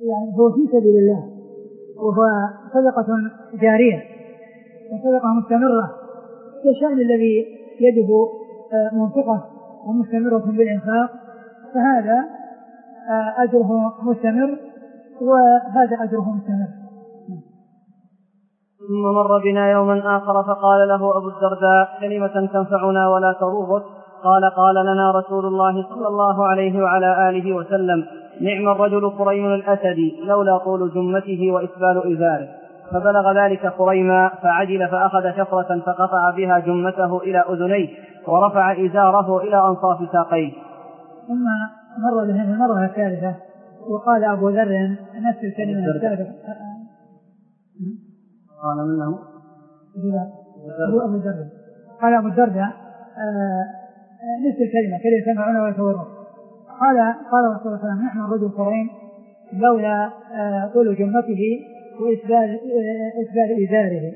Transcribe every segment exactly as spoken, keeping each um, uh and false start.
يعني هو في سبيل الله، وهو صدقة جارية وصدقة مستمرة كشأن الذي يده منفقة ومستمرة بالإنفاق، فهذا أجره مستمر وهذا أجره مستمر. ثم مر بنا يوما آخر فقال له أبو الدرداء: كلمة تنفعنا ولا تضرك. قال: قال لنا رسول الله صلى الله عليه وعلى آله وسلم: نعم الرجل خريم الأسدي لولا طول جمته وإسبال إزاره. فبلغ ذلك خريما فعجل فأخذ شفرة فقطع بها جمته إلى أذنيه ورفع إزاره إلى أنصاف ساقيه. ثم مر بهم المرة الثالثة وقال أبو ذر نفس الكلمة الثالثة. قال منه أبو ذر قال أبو الدرداء نفس الكلمة كلمة تنفعنا ويتورط. قال قال رسول الله صلى الله عليه وسلم: نحن الرجل خريم لولا طول جمته وإسبال إسبال إزاره.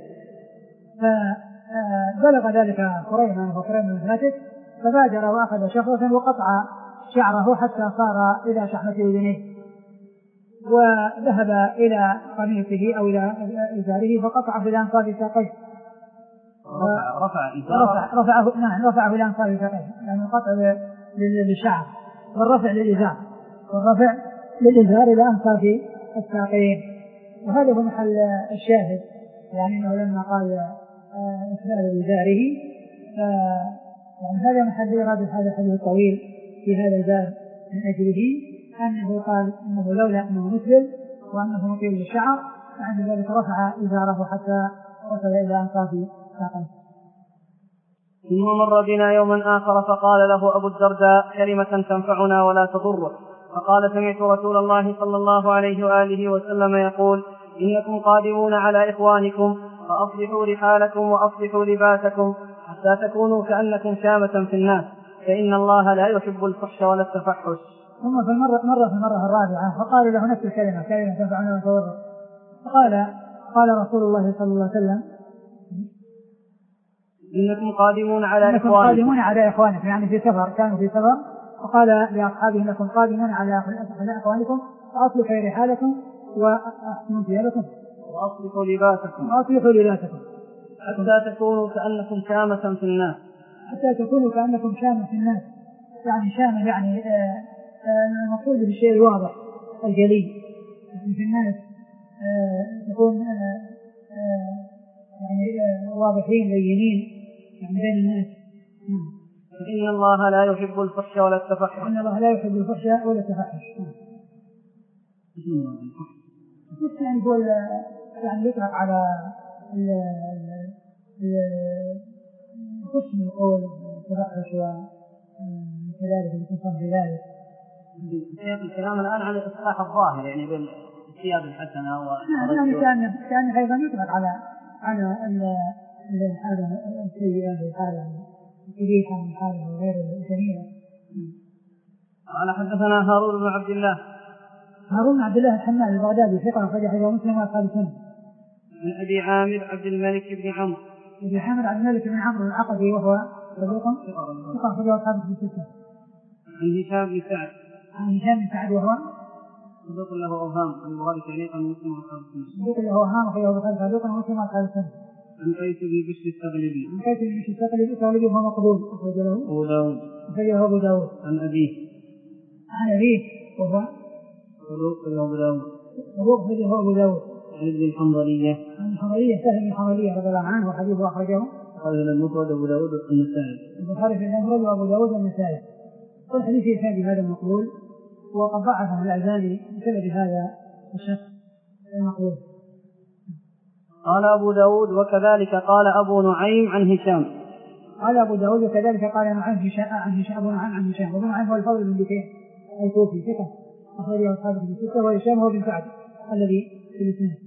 فبلغ ذلك خريما وخريم من ذاته فبادر وأخذ شفرة وقطع شعره حتى صار إلى شحمة أذنيه، وذهب إلى قميصه أو إلى إزاره فقطعه إلى أنصاف ساقيه. رفع رفع رفعه نعم رفعه إلى أنصاف ساقيه، يعني القطع للشعر والرفع للإزار والرفع للإزار إلى أنصاف الساقين. وهذا هو محل الشاهد، يعني أنه لما قال إسبال إزاره يعني هذا محل إرادة هذا الحديث الطويل في هذا الباب من أجله أنه قال أنه لولا أنه مسلم وأنه مطيل للشعر فعند ذلك رفع إزاره حتى وصل إلى أنصاف ساقيه. ثم مر بنا يوما آخر فقال له أبو الدرداء: كلمة تنفعنا ولا تضرك. فقال: سمعت رسول الله صلى الله عليه وآله وسلم يقول: إنكم قادمون على إخوانكم فأصلحوا رحالكم وأصلحوا لباسكم حتى تكونوا كأنكم شامة في الناس، فإن الله لا يحب الفحش ولا التفحش. ثم في المرة, مرة في المرة الرابعة فقال له نفس الكلمة كلمة تنفعنا ولا تضرك. فقال قال رسول الله صلى الله عليه وسلم: إنكم قادمون على إنكم إخوانكم قادمون على إخوانكم، يعني في سفر، كانوا في سفر، وقال لأصحابه: إنكم قادمون على إخوانكم فأصلحوا رحالكم وأحسنوا ثيابكم وأصلحوا لباسكم وأصلحوا لباسكم حتى تكونوا كأنكم شامة في الناس حتى تكونوا كأنكم شامة في الناس. يعني شامة يعني المقصود بالشيء الواضح الجلي، يعني في الناس تكون يعني واضحين لينين يعني بين الناس. فإن الله لا يحب الفحش ولا التفحش. إن الله لا يحب الفحش ولا التفحش. الفحش يعني يقول يعني يطلق على الفحش من القول التفحش وكذلك يتصف بذلك. سياق الكلام الآن عن الإصلاح الظاهر يعني بالثياب الحسنة و يعني كان كان أيضا يطلق على على الحالة السيئة والحالة القبيحة والحالة غير الجميلة. قال: حدثنا هارون بن عبد الله. هارون بن عبد الله الحمال البغدادي ثقة أخرج حديثه مسلم وأصحاب السنة. من أبي عامر عبد الملك بن عمرو. أبي عامر عبد الملك بن عمرو العقدي وهو صدوق ثقة أخرج أصحاب الستة. عن هشام بن سعد. عن هشام بن سعد وهو صدوق له أوهام البخاري تعليقا ومسلم وأصحاب السنة. صدوق له أوهام أخرجه البخاري تعليقا ومسلم وأصحاب السنة. عن قيس بن بشر الثقلبي. عن قيس بن بشر الثقلبي وهو مقبول أخرج له أبو داود. أخرجه أبو داود. عن أبيه. عن أبيه وهو صدوق له أبو داود. صدوق أخرجه أبو داود. عن ابن الحنظلية. عن الحنظلية سهل بن الحنظلية رضي الله عنه وحديثه أخرجه قال المفرد أبو داود والنسائي. البخاري في المفرد وأبو داود والنسائي. والحديث يشابه هذا المقبول وقد ضعفه الألباني بسبب هذا الشخص المقبول. قال أبو داود: وكذلك قال أبو نعيم عن هشام. قال أبو داود: وكذلك قال نعيم هشام عن هشام أبو نعيم عن هشام. أبو نعيم هو الفضل بن بكير الكوفي ثقة أخرجه أصحابه في الستة، وهشام هو بن سعد الذي في الإسناد.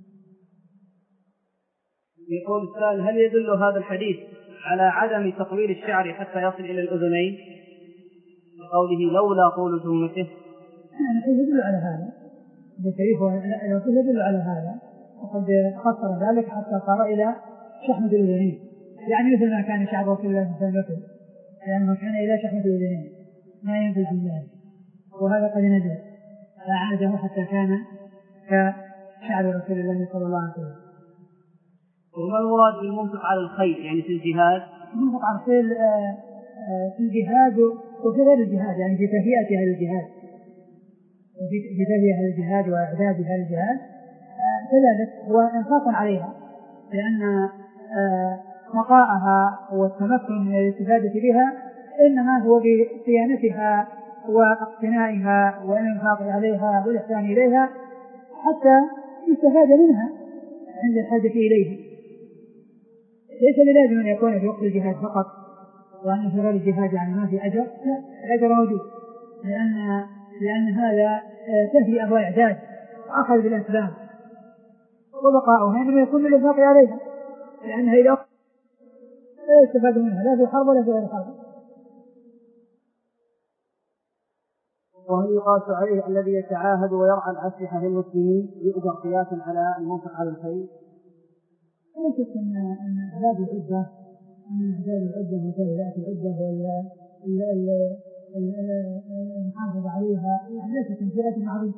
يقول السائل: هل يدل هذا الحديث على عدم تطويل الشعر حتى يصل إلى الأذنين بقوله لولا طول جمته؟ يعني يدل على هذا يدل على هذا وقد خسر ذلك حتى صار إلى شحمة الأذنين، يعني مثل ما كان شعر رسول الله صلى الله عليه وسلم لأنه كان إلى شحمة الأذنين ما ينزل في ذلك، وهذا قد نزل فأعاده حتى كان كشعب رسول الله صلى الله عليه وسلم. وما المراد بالمنفق على الخيل يعني في الجهاد؟ المنفق على الخيل في الجهاد وفي غير الجهاد، يعني في تهيئة أهل الجهاد وفي تهيئة أهل الجهاد وإعداد أهل الجهاد كذلك هو إنفاق عليها، لأن نقاءها والتمكن من الاستفادة بها إنما هو بصيانتها واقتنائها والإنفاق عليها والإحسان إليها حتى يستفاد منها عند الحاجة إليها. ليس بلازم أن يكون في وقت الجهاد فقط وأن في غير الجهاد يعني ما في أجر، لا، الأجر موجود، لأن لأن هذا تهيئة وإعداد وأخذ بالأسباب، وبقاؤها إنما يكون بالإنفاق عليها، لأنها إذا لا يستفاد منها لا في الحرب ولا في غير الحرب. وهل يقاس عليه الذي يتعاهد ويرعى الأسلحة للمسلمين يؤجر قياسا على المنفق على الخيل؟ لا شك أن أن إعداد العدة أن إعداد العدة وتهيئة العدة والمحافظة عليها يعني ليست من فئة عظيمة.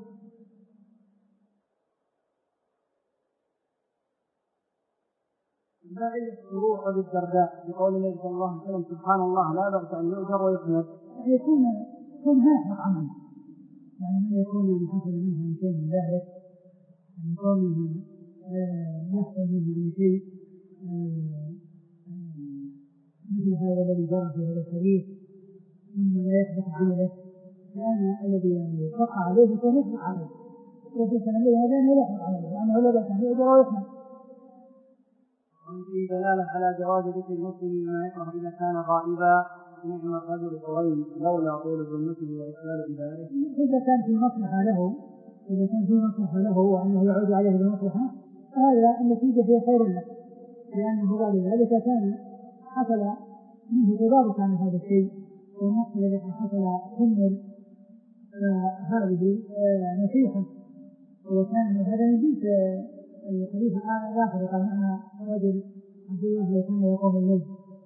ما علة شروع أبي الدرداء بقول النبي صلى الله عليه وسلم سبحان الله لا بأس أن يؤجر ويحمد؟ يعني يكون يكون هاشق عنه، يعني من يكون يعني حصل منها شيء من ذلك، يعني يكون يحصل منه شيء مثل هذا الذي جرى في هذا الحديث ثم لا يحبط عمله، لأن الذي يعني يشق عليه يكون يحبط عليه، وفي سنة هذا أنه لا يحبط عليه وأنه لا بأس أن يؤجر ويحمد. وفي دلالة على جواز ذكر المسلم بما يكره إذا كان غائبا نعم الرجل قرين لولا طول ذمته وإسلال إداره. إذا كان في مصلحة له إذا كان في مصلحة له وأنه يعود عليه بمصلحة هذا النتيجة هي خير له، لأنه بعد ذلك كان حصل منه تضارب عن هذا الشيء والنقص الذي حصل كمل، فهذه نصيحة. وكان هذا من جنس الحديث الآخر قال معنا رجل عبد الله لو كان يقوم الليل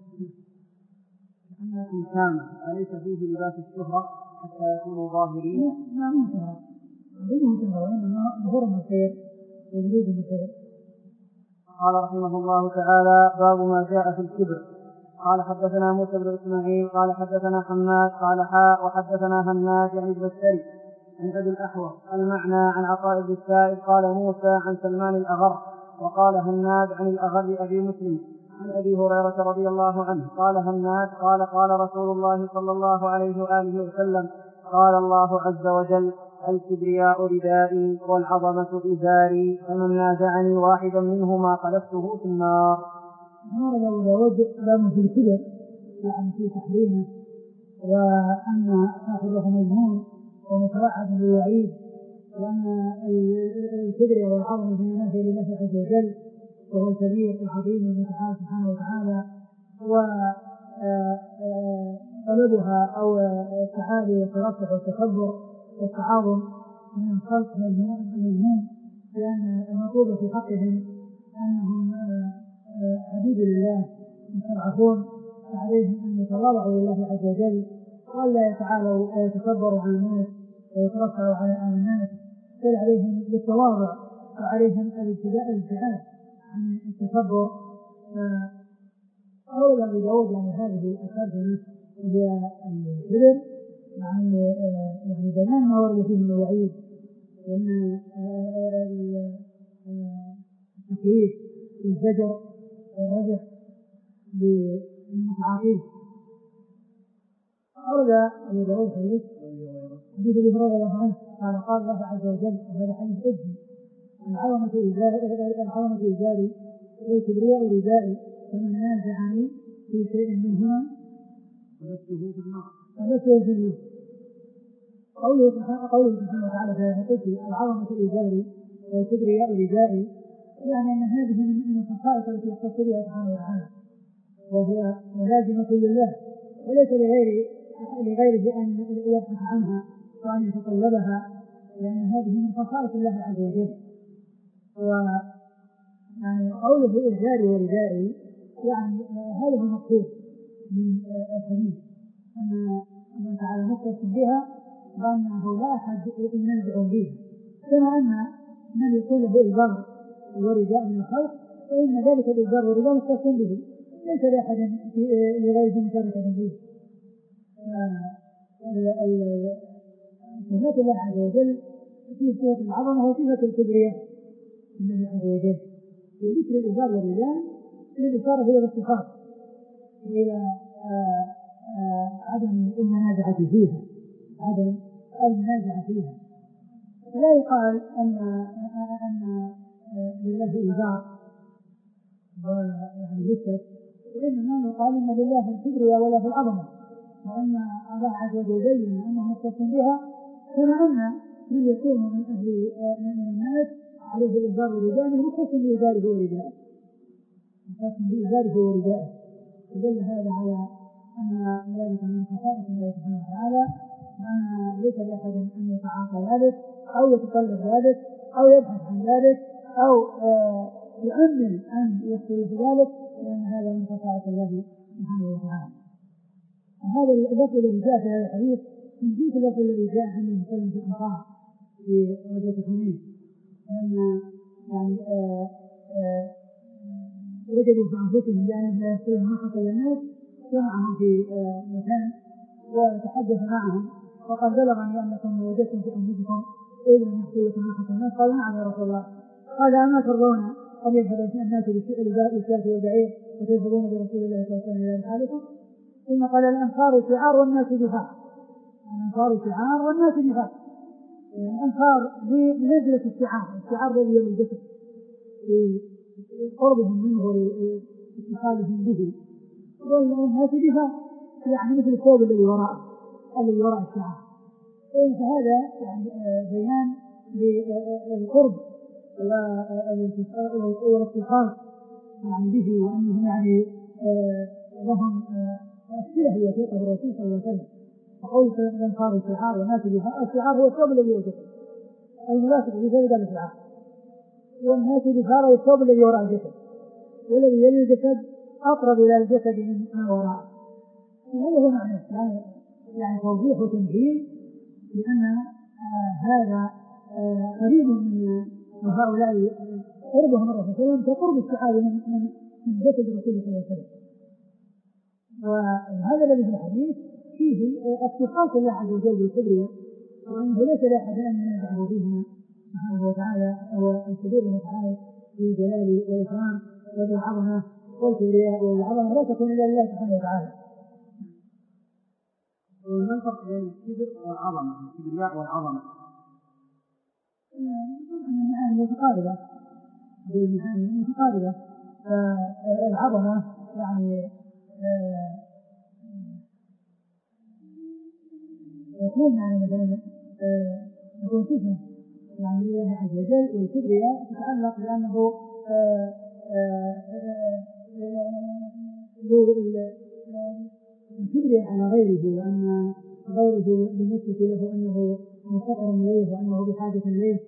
أنكم كان أليس فيه لباس الشهرة حتى يكونوا ظاهرين؟ ما من شهرة بدون شهرة وإنما ظهور الخير وورود الخير. قال رحمه الله تعالى باب ما جاء في الكبر. قال حدثنا موسى بن إسماعيل قال حدثنا حماد قال حاء وحدثنا هناد يعني بن السري عن أبي الأحوص المعنى عن عطاء بن السائب قال موسى عن سلمان الأغر وقال هناد عن الأغر أبي مسلم عن أبي هريرة رضي الله عنه قال هناد قال قال رسول الله صلى الله عليه وآله وسلم قال الله عز وجل الكبرياء ردائي والعظمة إزاري فمن نازعني واحدا منهما قذفته في النار. ورد أبو داود باب في الكبر يعني في تحريمه وأن صاحبه مجنون ومتوعد بالوعيد، وأن الكبر والعظمة في نافع لله عز وجل وهو الكبير العظيم المتعال سبحانه وتعالى، وطلبها أو التعالي والترفع والتكبر والتعاظم من الخلق مجنون، لأن المطلوب في حقهم أنهم عبيد لله مستضعفون فعليهم أن يتواضعوا لله عز وجل ولا يتعالوا ويتكبروا على الناس ويترفعوا على الناس، بل عليهم بالتواضع وعليهم الابتعاد عن التكبر. فأولى أبو داود يعني هذه الترجمة وهي الكبر يعني يعني بيان ما ورد فيه من الوعيد ومن التخويف والزجر والرجع للمتعاطين. أورد أبو داود حديث حديث أبي هريرة رضي الله عنه قال قال الله عز وجل وهذا حديث قدسي العظمة إزاري والكبرياء ردائي فمن نازعني في شيء منهما قذفته في النار. قذفته في النار. قوله سبحانه وتعالى في هذا القدسي العظمة إزاري والكبرياء ردائي يعني أن هذه من الخصائص التي يختص بها سبحانه وتعالى وهي ملازمة لله وليس لغير لغيره أن يبحث عنها وأن يتطلبها، لأن هذه من خصائص الله عز وجل. ويعني قوله إزاري وردائي يعني هذا هو المقصود من الحديث أن الله تعالى مختص بها وأنه لا أحد ينازع فيها، كما أن من يكون له إزار ورداء من الخلق فإن ذلك الإزار والرداء مختص به، ليس لأحد لغيره مشاركة فيه. صفات الله عز وجل في صفة العظمة وصفة الكبرياء لله عز وجل، وذكر الإزار والرداء للإشارة إلى الاتصاف وإلى عدم المنازعة فيها، عدم المنازعة فيها. فلا يقال أن أن لله إزار ويعني يسكت، وإنما يقال أن لله في الكبرياء ولا في العظمة، وأن الله عز وجل بين أنه مختص بها، كما أن من يكون من أهل من الناس عليه الإزار والرداء مختص بإزاره ورداءه، مختص بإزاره ورداءه. فدل هذا على أن ذلك من خصائص الله سبحانه وتعالى، وأن ليس لأحد أن يتعاطى ذلك أو يتطلب ذلك أو يبحث عن ذلك أو آه يؤمن أن يحصل ذلك، لأن هذا من خصائص الله سبحانه وتعالى. وهذا اللفظ الذي جاء في هذا الحديث من جنس اللفظ الذي جاء عنه مثلا في الأنصار في غزوة حنين، لما يعني آه آه وجدوا في أنفسهم بأنهم لا يحصلون ما حصل للناس، جمعهم في آه مكان وتحدث معهم وقال بلغني أنكم وجدتم في أنفسكم إذا لم يحصل لكم ما حصل الناس. قالوا نعم يا رسول الله. قال أما ترضون أن يذهب الناس بالشاة والبعير وتذهبون برسول الله صلى الله عليه وسلم إلى رحالكم؟ ثم قال الأنصار شعار والناس دفاع، الأنصار شعار والناس دفاع. يعني الأنصار بنزلة الشعار، الشعار الذي يلي الجسد في قربهم منه واتصالهم به، والناس دفاع يعني مثل الثوب الذي وراءه الذي وراء الشعار. فهذا يعني بيان للقرب والاتصال يعني به، وأنهم يعني لهم الصلة الوثيقة بالرسول صلى الله عليه وسلم. وقول الأنصار الشعار والناس دفاع، الشعار هو الثوب الذي يلي الجسد المناسب في ذلك الشعار، والناس دفاع الثوب الذي وراء الجسد، والذي يلي الجسد أقرب إلى الجسد من وراءه. هذا هو معنى يعني, يعني توضيح وتمثيل لأن آه هذا آه قريب من هؤلاء قربهم من الرسول صلى الله عليه وسلم كقرب الشعار من, من, من جسد الرسول صلى الله عليه وسلم. وهذا الذي في الحديث فيه اختصاص الله عز وجل بالكبرياء، وأنه ليس لأحد أن ينازعه فيهما سبحانه وتعالى، هو الكبير المتعال بالجلال والإكرام والعظمة والكبرياء والعظمة لا تكون إلا لله سبحانه وتعالى. وما الفرق بين الكبر والعظمة، الكبرياء والعظمة؟ المعاني متقاربة، المعاني متقاربة. العظمة يعني يكون يعني مثلا يكون صفة يعني لله عز وجل، والكبرياء تتعلق بأنه الكبرياء على غيره، وأن غيره بالنسبة له أنه مفتقر إليه وأنه بحاجة إليه.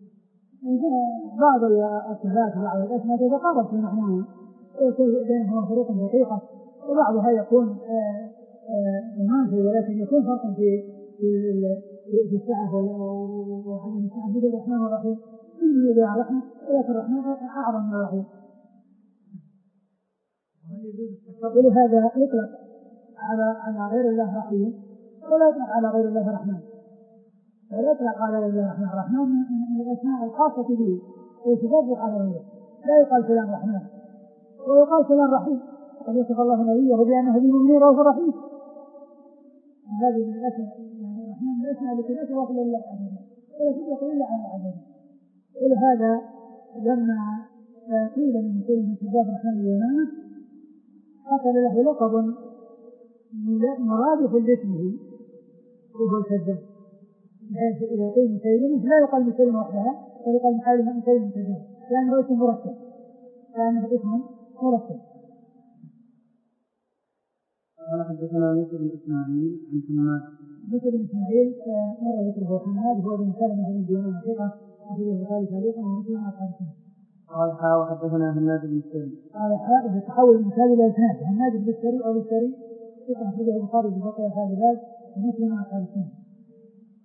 بعض الصفات وبعض الأسماء تتقارب في معناها ويكون بينهما فروق دقيقة، وبعضها يكون مماثل ولكن يكون فرقا في في السعة وعدم السعة، مثل الرحمن والرحيم، كل يدعى الرحمة ولكن الرحمن أعظم من الرحيم. ولهذا يطلق على على غير الله رحيم ولا يطلق على غير الله رحمن، ولا يطلق على غير الله رحمن. الرحمن من الأسماء الخاصة به ويتفضل على غيره، لا يقال فلان رحمن ويقال فلان رحيم، قد يصف الله نبيه بأنه بالمؤمنين رؤوف رحيم. هذه من الأسماء يعني الرحمن من الأسماء التي لا تضاف إلا لله عز وجل ولا تطلق إلا على عز وجل. ولهذا لما قيل لمسلم الكذاب الرحمن اليمامة حصل له لقب مرادف لاسمه وهو الكذاب، بحيث إذا قيل مسيلمة لا يقال مسيلمة وحدها بل يقال محالمة مسيلمة الكذاب، لأنه اسم مركب، لأنه اسم مركب. قال حدثنا موسى بن إسماعيل عن حماد. موسى بن إسماعيل مر ذكره. حماد هو بن سلمة بن دينار ثقة أخرجه البخاري تعليقا ومسلم أصحاب السنة. قال حاء وحدثنا هناد بن السري. قال حاء بتحول من مثال إلى إسناد. هناد بن السري أو السري ثقة أخرجه البخاري ببقية هذا الباب ومسلم أصحاب السنة.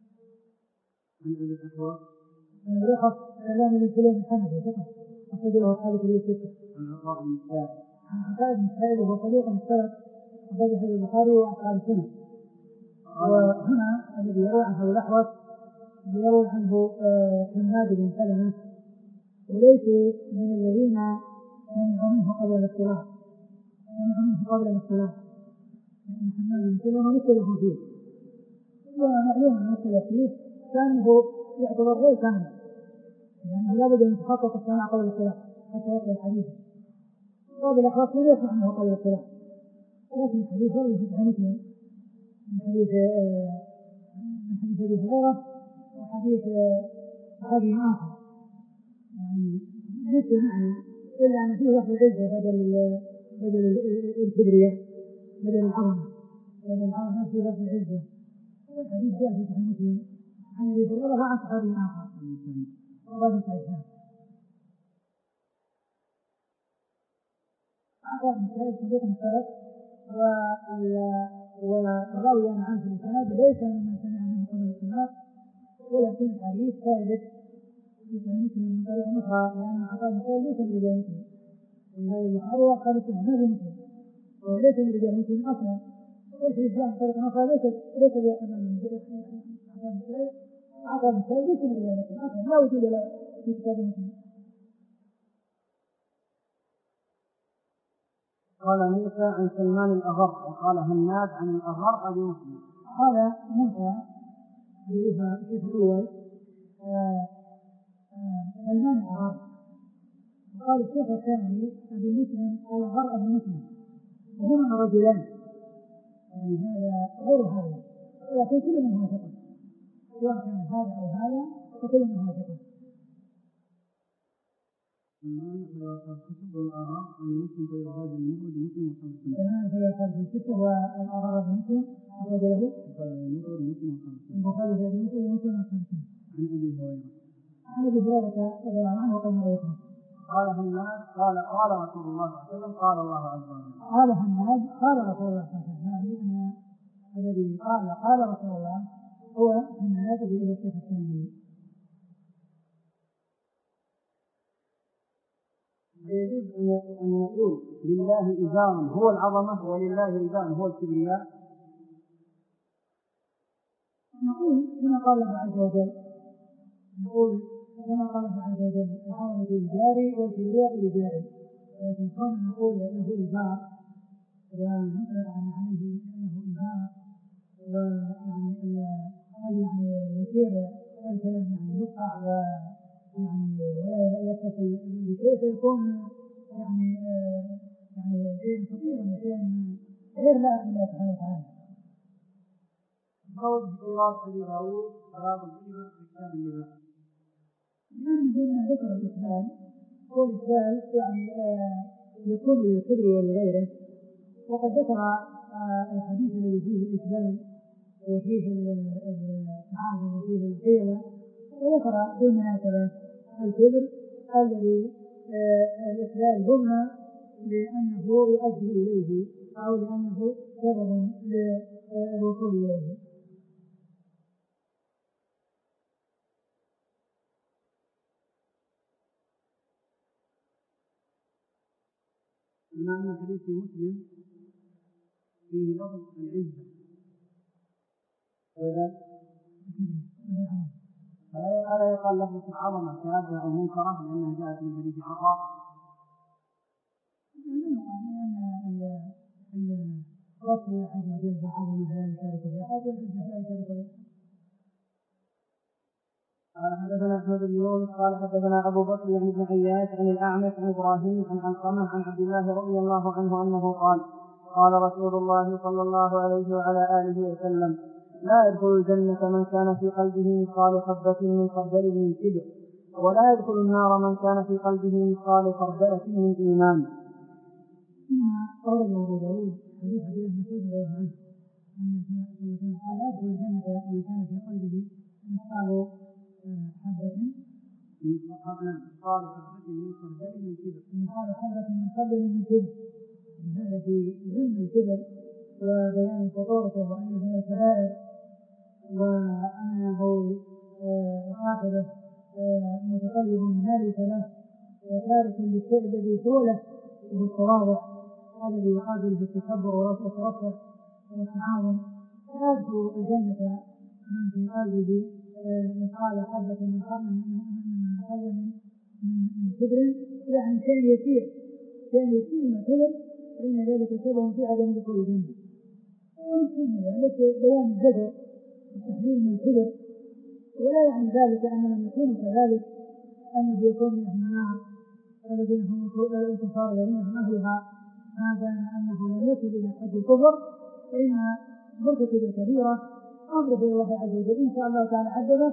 عن أبي الأحوص عن أبي الأحوص سلام بن سليم الحنفي ثقة أخرج له أصحاب الكتب الستة. عن عطاء بن السائب عن عطاء بن السائب وهو صديق مشترك أخرجه البخاري وأصحاب السنة. وهنا الذي يروي عنه أبو الأحوص يروي عنه حماد بن سلمة وليسوا من الذين سمعوا منه قبل الاختلاف سمعوا منه قبل الاختلاف لأن حماد بن سلمة مختلف فيه ومعلوم أن مختلف فيه كانه يعتبر غير كامل يعني لا بد أن يتحقق السماع قبل الاختلاف حتى يقبل الحديث. وابو الأحوص لم يسمع منه قبل الاختلاف لكن الحديث ورد في صحيح مسلم من حديث من حديث أبي هريرة وحديث صحابي آخر يعني نفس المعنى إلا أن فيه لفظ العزة بدل بدل الكبرياء بدل العظمة بدل العظمة فيه لفظ العزة. والحديث جاء في صحيح مسلم عن أبي هريرة وعن صحابي آخر وهذا صحيح. عطاء بن سعيد صديق مشترك والراوي عنه في الإسناد ليس ممن سمع منه قبل الاختلاف ولكن الحديث ثابت في صحيح مسلم من طريق أخرى لأن عطاء بن سعيد ليس من رجال مسلم ولهذا البخاري وأصحاب السنة ما في مسلم وليس من رجال مسلم أصلا. والحديث جاء من طريق أخرى ليس ليس بأحمد من عطاء بن سعيد عطاء بن سعيد ليس من رجال مسلم أصلا لا وجود له في كتاب مسلم. قال موسى عن سلمان الأغر وقال هناد عن الأغر أبي مسلم. قال موسى يريها الشيخ الأول سلمان الأغر وقال الشيخ الثاني أبي مسلم الأغر أبي مسلم وهما رجلان يعني هذا غير هذا ولكن كل من هو ثقة سواء كان هذا أو هذا فكل من هو ثقة. سلمان فيقال والأغر أبي مسلم فيقال المفرد مسلم وصحاب السنة. سلمان فيقال في الستة والأغر أبي مسلم أخرج له المفرد مسلم وصحاب السنة. البخاري في أبي مسلم ومسلم وصحاب السنة. عن أبي هريرة عن أبي هريرة رضي الله عنه وقال روايته قال هناد قال قال رسول الله صلى الله عليه وسلم قال الله عز وجل. قال هناد قال رسول الله صلى الله عليه وسلم يعني أن الذي قال قال رسول الله هو هناد به الشيخ الثاني. يجوز أن يقول لله إزار هو العظمة ولله رداء هو الكبرياء. نقول كما قال الله عز وجل نقول كما قال الله عز وجل العظمة للجاري والكبرياء للجاري لكن كون نقول له إزار ونطلق عليه أنه إزار ويعني هل يعني يصير الكلام يعني يقع ويعني ولا يتصل بشيء فيكون يعني آه يعني شيء خطير وشيء غير لائق بالله سبحانه وتعالى. قول إيراد أبي داود باب الكبر في كتاب اللباس. لأن مما ذكر الإسلام هو الإسلام يعني آه يكون للكبر ولغيره وقد ذكر آه الحديث الذي فيه الإسلام وفيه التعاظم وفيه الخيلة وذكر بالمناسبة الكبر الذي آه الإسلام ضمن لأنه يؤدي إليه أو لأنه سبب للوصول إليه. بما أن حديث مسلم فيه لفظ العزة فلا يقال لفظ العظمة شاذة أو منكرة لأنها جاءت من حديث عطاء. أن الوصف عز وجل بالعظمة لا يشارك بأحد والعزة لا يشارك بأحد. قال حدثنا أحمد بن يونس قال حدثنا أبو بكر يعني بن عياش عن الأعمش عن إبراهيم عن علقمة عن عبد الله رضي الله عنه أنه قال قال رسول الله صلى الله عليه وعلى آله وسلم لا يدخل الجنة من كان في قلبه مثقال حبة من خردل من كبر ولا يدخل النار من كان في قلبه مثقال خردلة من إيمان. ثم أورد أبو داود حديث عبد الله بن مسعود رضي الله عنه أن قال لا يدخل الجنة من كان في قلبه مثقال حبة مثقال حبة من خردل من كبر مثقال حبة من خردل من كبر. هذا في ذم الكبر وبيان خطورته وأنه من الكبائر وأنه صاحبه متطلب ما ليس له وتارك للشيء الذي هو له وهو التواضع الذي يقابل بالتكبر والترفع والتعاون. لا يدخل الجنة من في قلبه مثقال حبة من خردل من كبر، يعني شيء يسير شيء يسير من كبر، فإن ذلك سبب في عدم دخول الجنة. لك بيان الزجر والتحذير من الكبر، ولا يعني ذلك أن من يكون كذلك أنه يكون من أهل النار الذين هم الكفار الذين هم أهلها، ما دام أنه لم يصل إلى حد الكفر، فإن مرتكب الكبيرة أمره إلى الله عز وجل إن شاء الله تعالى عذبه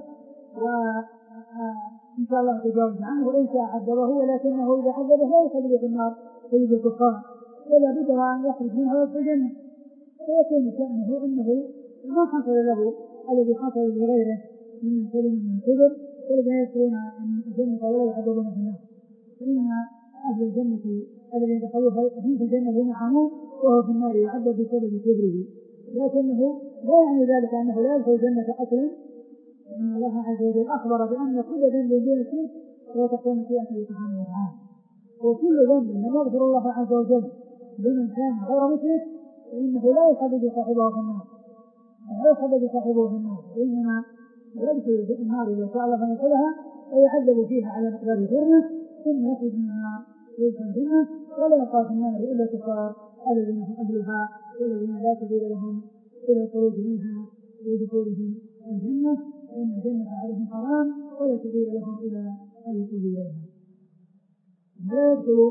وإن شاء الله تجاوز عنه، وإن شاء عذبه، ولكنه إذا عذبه لا يخلد في النار خلود الكفار، فلا بد أن يخرج منها ويدخل الجنة، فيكون شأنه أنه ما حصل له الذي حصل لغيره من سلم من الكبر ولذا يدخلون الجنة ولا يعذبون في النار. فإن أهل الجنة الذين دخلوها هم في الجنة هم عموم، وهو في النار يعذب بسبب كبره، لكنه لا يعني ذلك أنه لا يدخل الجنة أصلا، إن الله عز وجل أخبر بأن كل ذنب دون الشرك هو تحت مشيئته سبحانه وتعالى، وكل ذنب لم يغفر الله عز وجل لمن كان غير مشرك فإنه لا يخلد صاحبه في النار، لا يخلد صاحبه في النار، وإنما يدخل النار إذا شاء الله فيدخلها ويعذب فيها على مقدار جرمه ثم يخرج من النار ويدخل الجنة، ولا يبقى في النار إلا الكفار الذين هم أهلها والذين لا سبيل لهم إلى الخروج منها ودخولهم الجنة، فإن الجنة عليهم حرام ولا سبيل لهم إلى الوصول إليها. ولا يدخل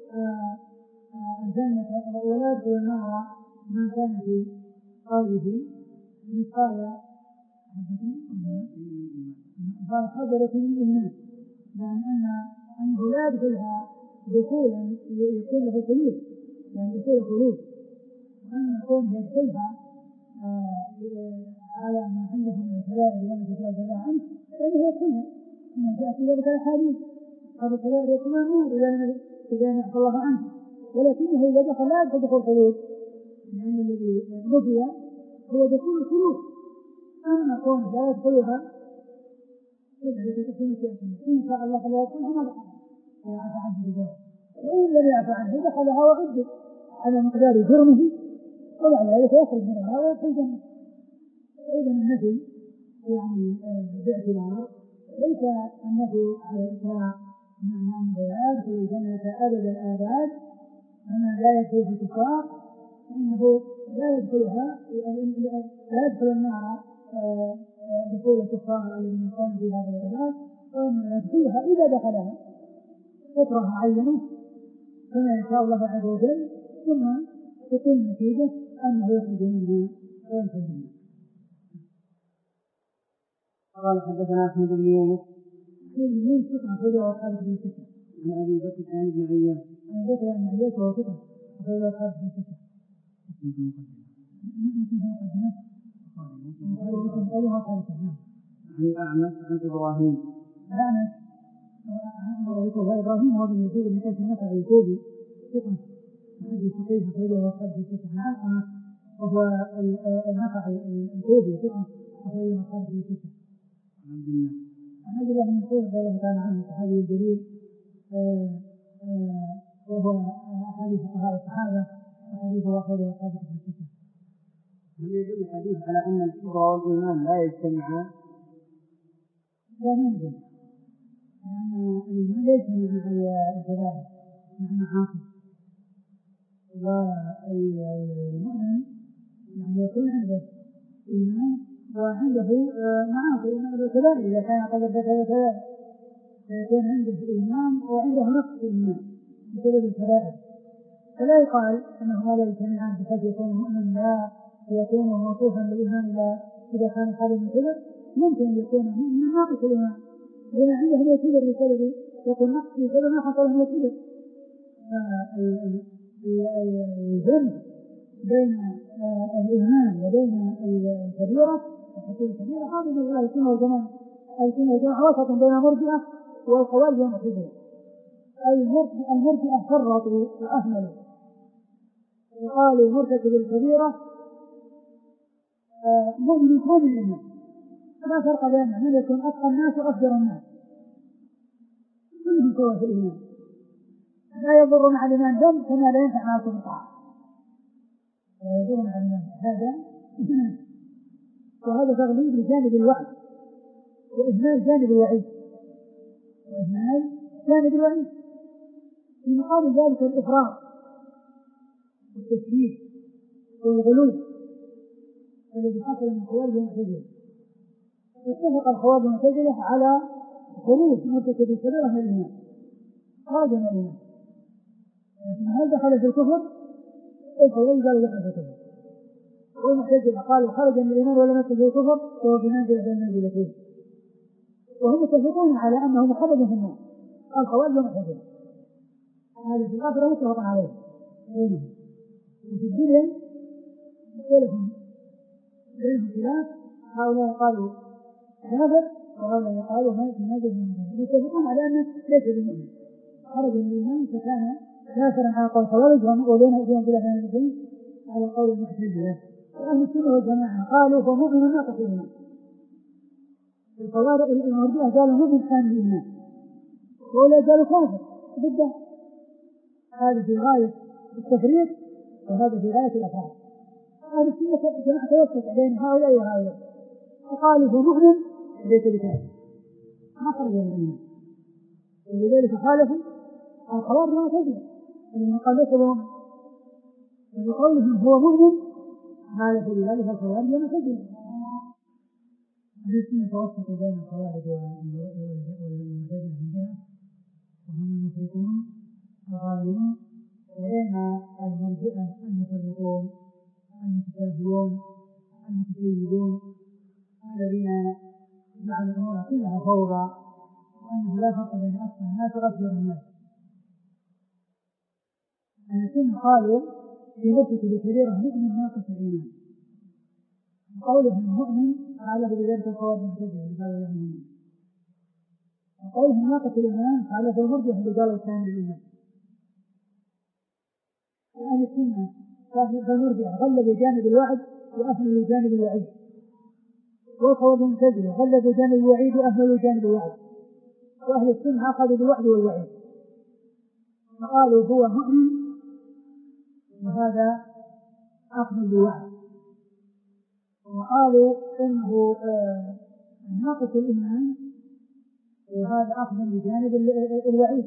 الجنة ولا يدخل النار من كان في قلبه مثقال حجرة من إيمان، يعني أن أنه لا يدخلها دخولا يكون له خلود، يعني دخول خلود، وأن يكون يدخلها على ما عنده من الكبائر لم يتجاوز الله عنه فإنه يدخلها كما جاء في ذلك الحديث، هذا الكبائر يكون النور إذا نعفى الله عنه، ولكنه إذا دخل لا يدخل دخول خلود، لأن الذي نفي هو دخول الخلود، أما كون لا يدخلها فذلك تكون مشيئته إن شاء الله فلا يدخلها ما دخلها ويعفى عنه بجواب، وإن لم يعفى عنه دخلها وعدت على مقدار جرمه وبعد ذلك يخرج من النار ويدخل الجنة. فإذا النفي يعني باعتبار ليس النفي على الإطلاق معنى أنه لا يدخل الجنة أبد الآباد كما لا يدخل في الكفار، فإنه لا يدخلها لا يدخل النار دخول الكفار الذين يكونون في هذا العباد، وإنما يدخلها إذا دخلها فترة معينة كما يشاء الله عز وجل، ثم تكون النتيجة أنه يخرج منها ويدخل منها. قال حدثنا أحمد بن يونس أحمد بن يونس ثقة أخرجه أصحاب بن ستة عن أبي بكر عن ابن عياش عن أبي بكر عن عياش وهو ثقة أخرجه أصحاب بن ستة. مسلم في مقدمة عن الأعمش عن إبراهيم الأعمش هو إبراهيم وابن يزيد بن كيس النخعي الكوفي ثقة محدث فقيه أخرجه أصحاب بن ستة. عن علقمة وهو النخعي الكوفي ثقة أخرجه أصحاب بن ستة. عن عبد الله عن عبد الله بن مسعود رضي الله تعالى عنه الصحابي الجليل وهو أحد فقهاء الصحابة وحديثه أخرجه أصحاب بن ستة. هل يدل الحديث على أن الكبر والإيمان لا يجتمعان؟ لا ما يدل، لأن الإيمان لا يجتمع مع الكبائر مع المعاصي، والمؤمن يعني يكون عنده إيمان وعنده معاصي من الكبائر إذا كان قد ارتكب الكبائر فيكون عنده إيمان وعنده نقص إيمان بسبب الكبائر، فلا يقال أنه لا يجتمعان بحيث يكون المؤمن لا يكون موصوفا بالإيمان إلا إذا كان خالي من الكبر. ممكن أن يكون مؤمنا ناقص الإيمان لأن عنده من الكبر بسبب يكون نقص بسبب ما حصل من الكبر. الجمع بين الإيمان وبين الكبيرة وحصول الكبيرة هذا من أهل السنة والجماعة. أهل السنة والجماعة وسط بين المرجئة والخوارج والمعتزلة. المرجئة فرطوا وأهملوا وقالوا مرتكب الكبيرة مؤمن كامل الإيمان لا فرق بين من يكون أتقى الناس وأفجر الناس، كلهم سواء في الإيمان، لا يضر مع الإيمان ذنب كما لا ينفع مع كل طاعة، لا يضر مع الإيمان هذا إيمان. وهذا تغليب لجانب الوعد وإهمال جانب الوعيد، وإهمال جانب الوعيد. في مقابل ذلك الإفراط والتشديد والغلو الذي حصل من الخوارج والمعتزلة. اتفق الخوارج والمعتزلة على خروج مرتكب الكبيرة من الإيمان، خرج من الإيمان، لكن هل دخل في الكفر؟ الخوارج قالوا دخل في الكفر، والمعتزلة قالوا خرج من الإيمان ولم يدخل في الكفر وهو في منزلة بين المنزلتين، وهم متفقون على أنه مخرج في النار الخوارج والمعتزلة. هذا في الآخرة متفق عليه بينهم، وفي الدنيا مختلف بينهم خلاف، هؤلاء قالوا كافر وهؤلاء قالوا ما في منزلة من المنزلتين، متفقون على أنه ليس بمؤمن، خرج من الإيمان فكان كافرا على قول الخوارج وبين في منزلة بين المنزلتين على قول المعتزلة. وأهل السنة والجماعة قالوا هو مؤمن ناقص الإيمان. الخوارج المرجئة قالوا مؤمن كامل الإيمان، وأولئك قالوا كافر ضده. هذا في غاية التفريط وهذا في غاية الأفراد. أهل السنة والجماعة توسط بين هؤلاء وهؤلاء، وقالوا هو مؤمن ليس بكافر ما خرج من الإيمان، ولذلك خالفوا الخوارج والمعتزلة الذين قالوا ليس بمؤمن، وبقولهم هو مؤمن خالفوا بذلك الخوارج والمعتزلة. أهل السنة توسطوا بين الخوارج والمعتزلة من جهة وهم المفرطون الغالون، وبين المرجئة المفرطون المتساهلون المتسيبون الذين جعلوا الأمور كلها فوضى، وأنه لا فرق بين أتقى الناس وأفجر الناس. أهل السنة قالوا في مرتكب الكبيرة مؤمن ناقص الإيمان، وقولهم مؤمن خالفوا بذلك الخوارج والمعتزلة اللي قالوا له مؤمن، وقولهم ناقص الإيمان خالفوا المرجئة اللي قالوا كامل الإيمان. أهل السنة فالمرجئة غلبوا جانب الوعد وأهملوا جانب الوعيد، والخوارج والمعتزلة غلبوا جانب الوعيد وأهملوا جانب الوعد، وأهل السنة أخذوا بالوعد والوعيد، فقالوا هو مؤمن وهذا أخذ بالوعد، وقالوا إنه آه ناقص الإيمان وهذا أخذ بجانب الوعيد.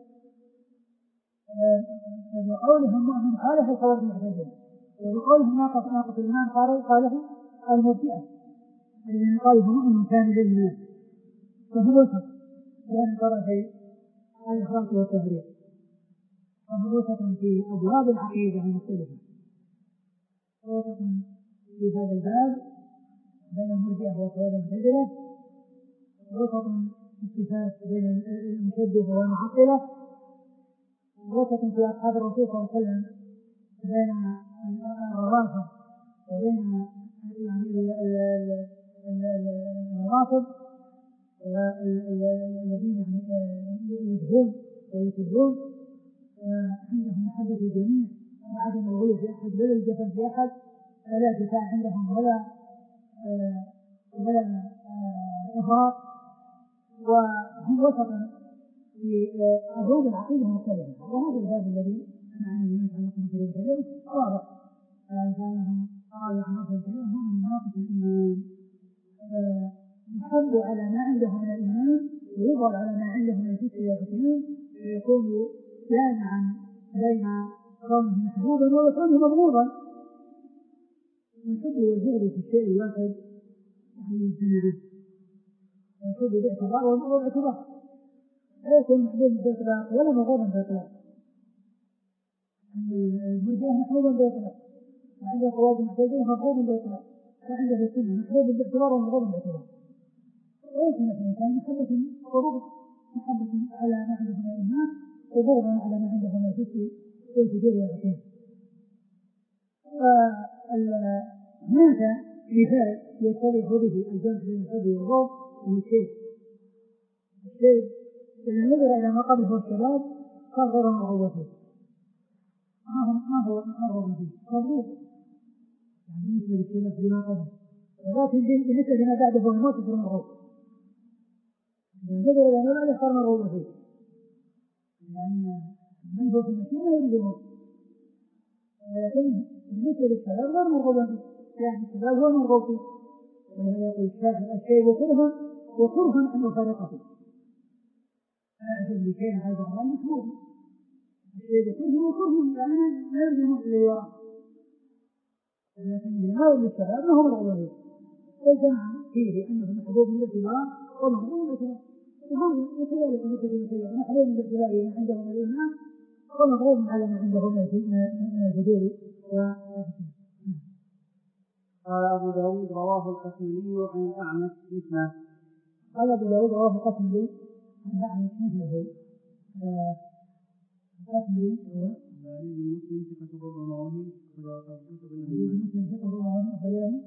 فبقولهم مؤمن خالف الخوارج والمعتزلة، وبقولهم ناقص ناقص الإيمان خالف المرجئة الذين قالوا مؤمن كامل الإيمان، فهو وسط بين طرفي الإفراط والتفريط، فهو وسط في أبواب العقيدة المختلفة، وسط في هذا الباب بين المرجئة والخوارج والمعتزلة، وسط في الصفات بين المشبهة والمعطلة، وسط في أصحاب الرسول صلى الله عليه وسلم بين الروافض وبين يعني الروافض والذين يعني يجهون ويسرون عندهم محبة الجميع وعدم الغلو في أحد ولا الجفن في أحد، ولا دفاع عندهم ولا ولا إفراط، وهم وسط في أبواب العقيدة المختلفة. وهذا الباب الذي معنا اليوم يتعلق بالكريم الكريم واضح، يعني كانهم قالوا عن مثل الكريم هم من ناقص الإيمان، يحب على ما عنده من الإيمان ويظهر على ما عنده من الفسق والعصيان، ويكون جامعا بين كونه محبوبا وكونه مبغوضا. والحب والبغض في الشيء الواحد يعني يمتنعه، والحب باعتبار والبغض باعتبار، لا يكون محبوبا بإطلاق ولا مبغوضا بإطلاق. المرجئة محبوبا بإطلاق، وعند الخوارج المعتزلة مبغوضا بإطلاق، وعند السنة محبوبا باعتبار ومبغوضا باعتبار. ويجمع في الإنسان محبة وبغض، محبة على ما عنده من الإيمان وبغضا على ما عنده من الفسق والفجور والعصيان. هناك مثال يتضح به الجمع بين الحب والبغض هو الشيب. الشيب إذا نظر إلى ما قبله الشباب صار غير مرغوب فيه، ما هو ما هو مرغوب فيه، مرغوب يعني بالنسبة للشباب لما قبله، ولكن بالنسبة لما بعده هو الموت في المرغوب، إذا نظر إلى ما بعده صار مرغوب فيه، لأن من هو في المسير لا يريد الموت، ولكن بالنسبة للشباب غير مرغوب فيه، يعني الشباب هو مرغوب فيه، ولهذا يقول الشافعي الشيب كره وكره أن يفارقه، أعجب لشيء هذا الله محمود، الشيب كره وكره يعني لا يريد الموت اللي يراه، ولكن هذا للشباب ما هو مرغوب فيه، والجمع فيه أنه محبوب من الاعتبار ومحبوب من الاعتبار، وكذلك مثل المسيح محبوب من الاعتبار ما عنده من الإيمان ومغضوب على ما عنده من الفجور. قال أبو داود رواه القسملي عن الأعمش مثله. قال أبو داود رواه القسملي عن الأعمش مثله. القسملي هو المسلم ثقة ربما مواهب المسلم ثقة ربما مواهب أخرجه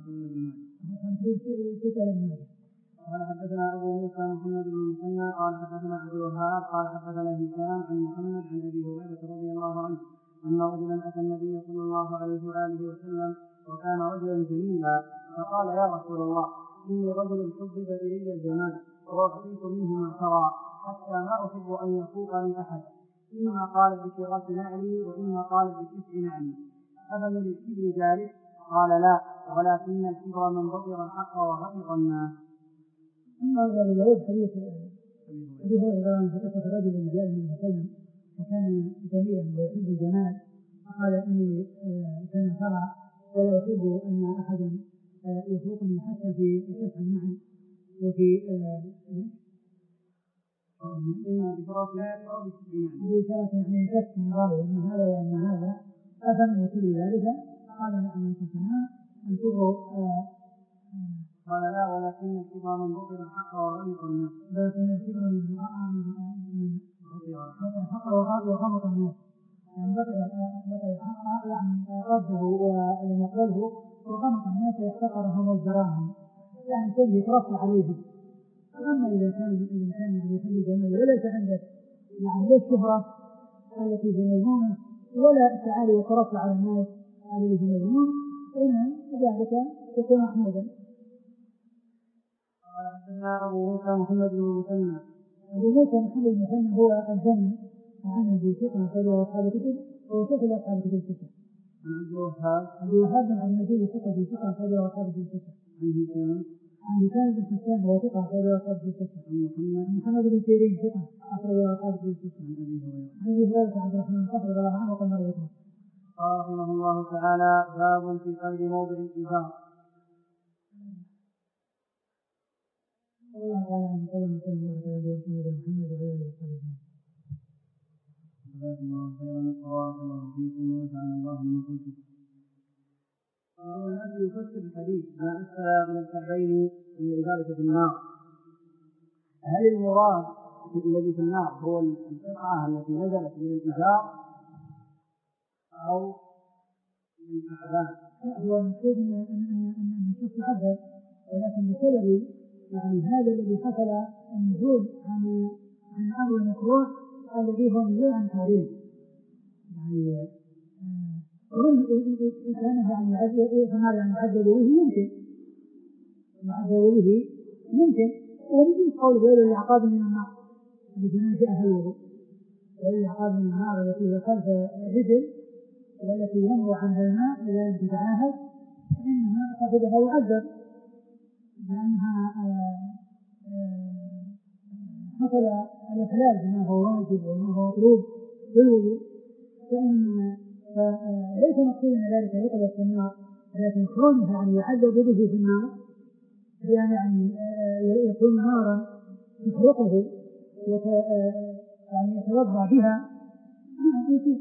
قال حدثنا أبو موسى محمد بن المثنى قال حدثنا عبد الوهاب قال حدثنا هشام عن محمد عن أبي هريرة رضي الله عنه أن رجلا أتى النبي صلى الله عليه وآله وسلم وكان رجلا جميلا فقال يا رسول الله إني رجل حبب إلي الجمال وأعطيت منه ما ترى حتى ما أحب أن يفوقني أحد، إما قال بشراك نعلي وإما قال بكسر نعلي، أفمن الكبر ذلك؟ قال لا، ولكن الكبر من بطر الحق وغمط الناس. أما أبو داود حديث أبي هريرة في قصة رجل جاء من وسلم وكان جميلا ويحب الجمال فقال إني كما ترى ولا أحب أن أحد يفوقني حتى في شفع النعل وفي بشراك نعلي أو بكسر نعلي بشراك يعني شك نظاره إن هذا وإن هذا أفمن الكبر ذلك؟ قال نعم الحسناء الكبر قال لا، ولكن الكبر من بطر الحق وغمط الناس. لكن الكبر من من بطر الحق وغمط الناس، يعني بطر الحق يعني رده ولم يقبله، وغمط الناس يحتقرهم وازدراهم، يعني كل يترفع عليه. أما إذا كان الإنسان يعني يحب الجمال وليس عنده يعني لا الشهرة التي في مجنونه ولا التعالي يترفع على الناس الذي في مجنون، فإن ذلك يكون محمودا. قال حدثنا أبو موسى محمد بن المثنى. أبو موسى محمد بن المثنى هو الجمع عنه في ثقة أخرجه أصحاب الكتب وهو شيخ لأصحاب الكتب الستة. عن عبد الوهاب عبد الوهاب بن عبد المجيد ثقة في ثقة أخرجه أصحاب الكتب الستة. عن هشام عن هشام بن حسان وهو ثقة أخرجه أصحاب الكتب الستة. عن محمد محمد بن سيرين ثقة أخرجه أصحاب الكتب الستة. عن أبي هريرة عن أبي هريرة عبد الرحمن صخر رضي الله عنه وقال مرة قال رحمه الله تعالى باب في قدر موضع الإزار. الله تعالى أن صلى الله عليه وسلم وبارك على محمد وعلى آله وصحبه أجمعين. جزاكم الله خيرا وبارك الله فيكم ونفعنا الله بما قلتم. وهو الذي يفسر الحديث ما أسفل من الكعبين من ذلك في النار، هل المراد الذي في النار هو القطعة التي نزلت من الإزار أو من الكعبان؟ هو المفروض أن أن أن الشخص يعذب، ولكن بسبب يعني هذا الذي حصل النزول عن عن الأمر المكروه الذي هو نزول عن تعريف، يعني إن كان يعني يعذب يعني يعذب به يمكن يعذب به يمكن ومثل قول ويل للعقاب من النار التي ما جاءها الوضوء، ويل للعقاب من النار التي هي خلف الرجل والتي ينبع عنها الماء إذا لم تتعاهد فإنها صاحبها يعذب لأنها حصل الإخلال بما هو واجب وما هو مطلوب بالوضوء، فإن ليس مقصود أن ذلك يقذف في النار، لكن كونه يعني يعذب به في النار يعني يكون نارا تحرقه وت يعني يتوضأ بها نعم يصير.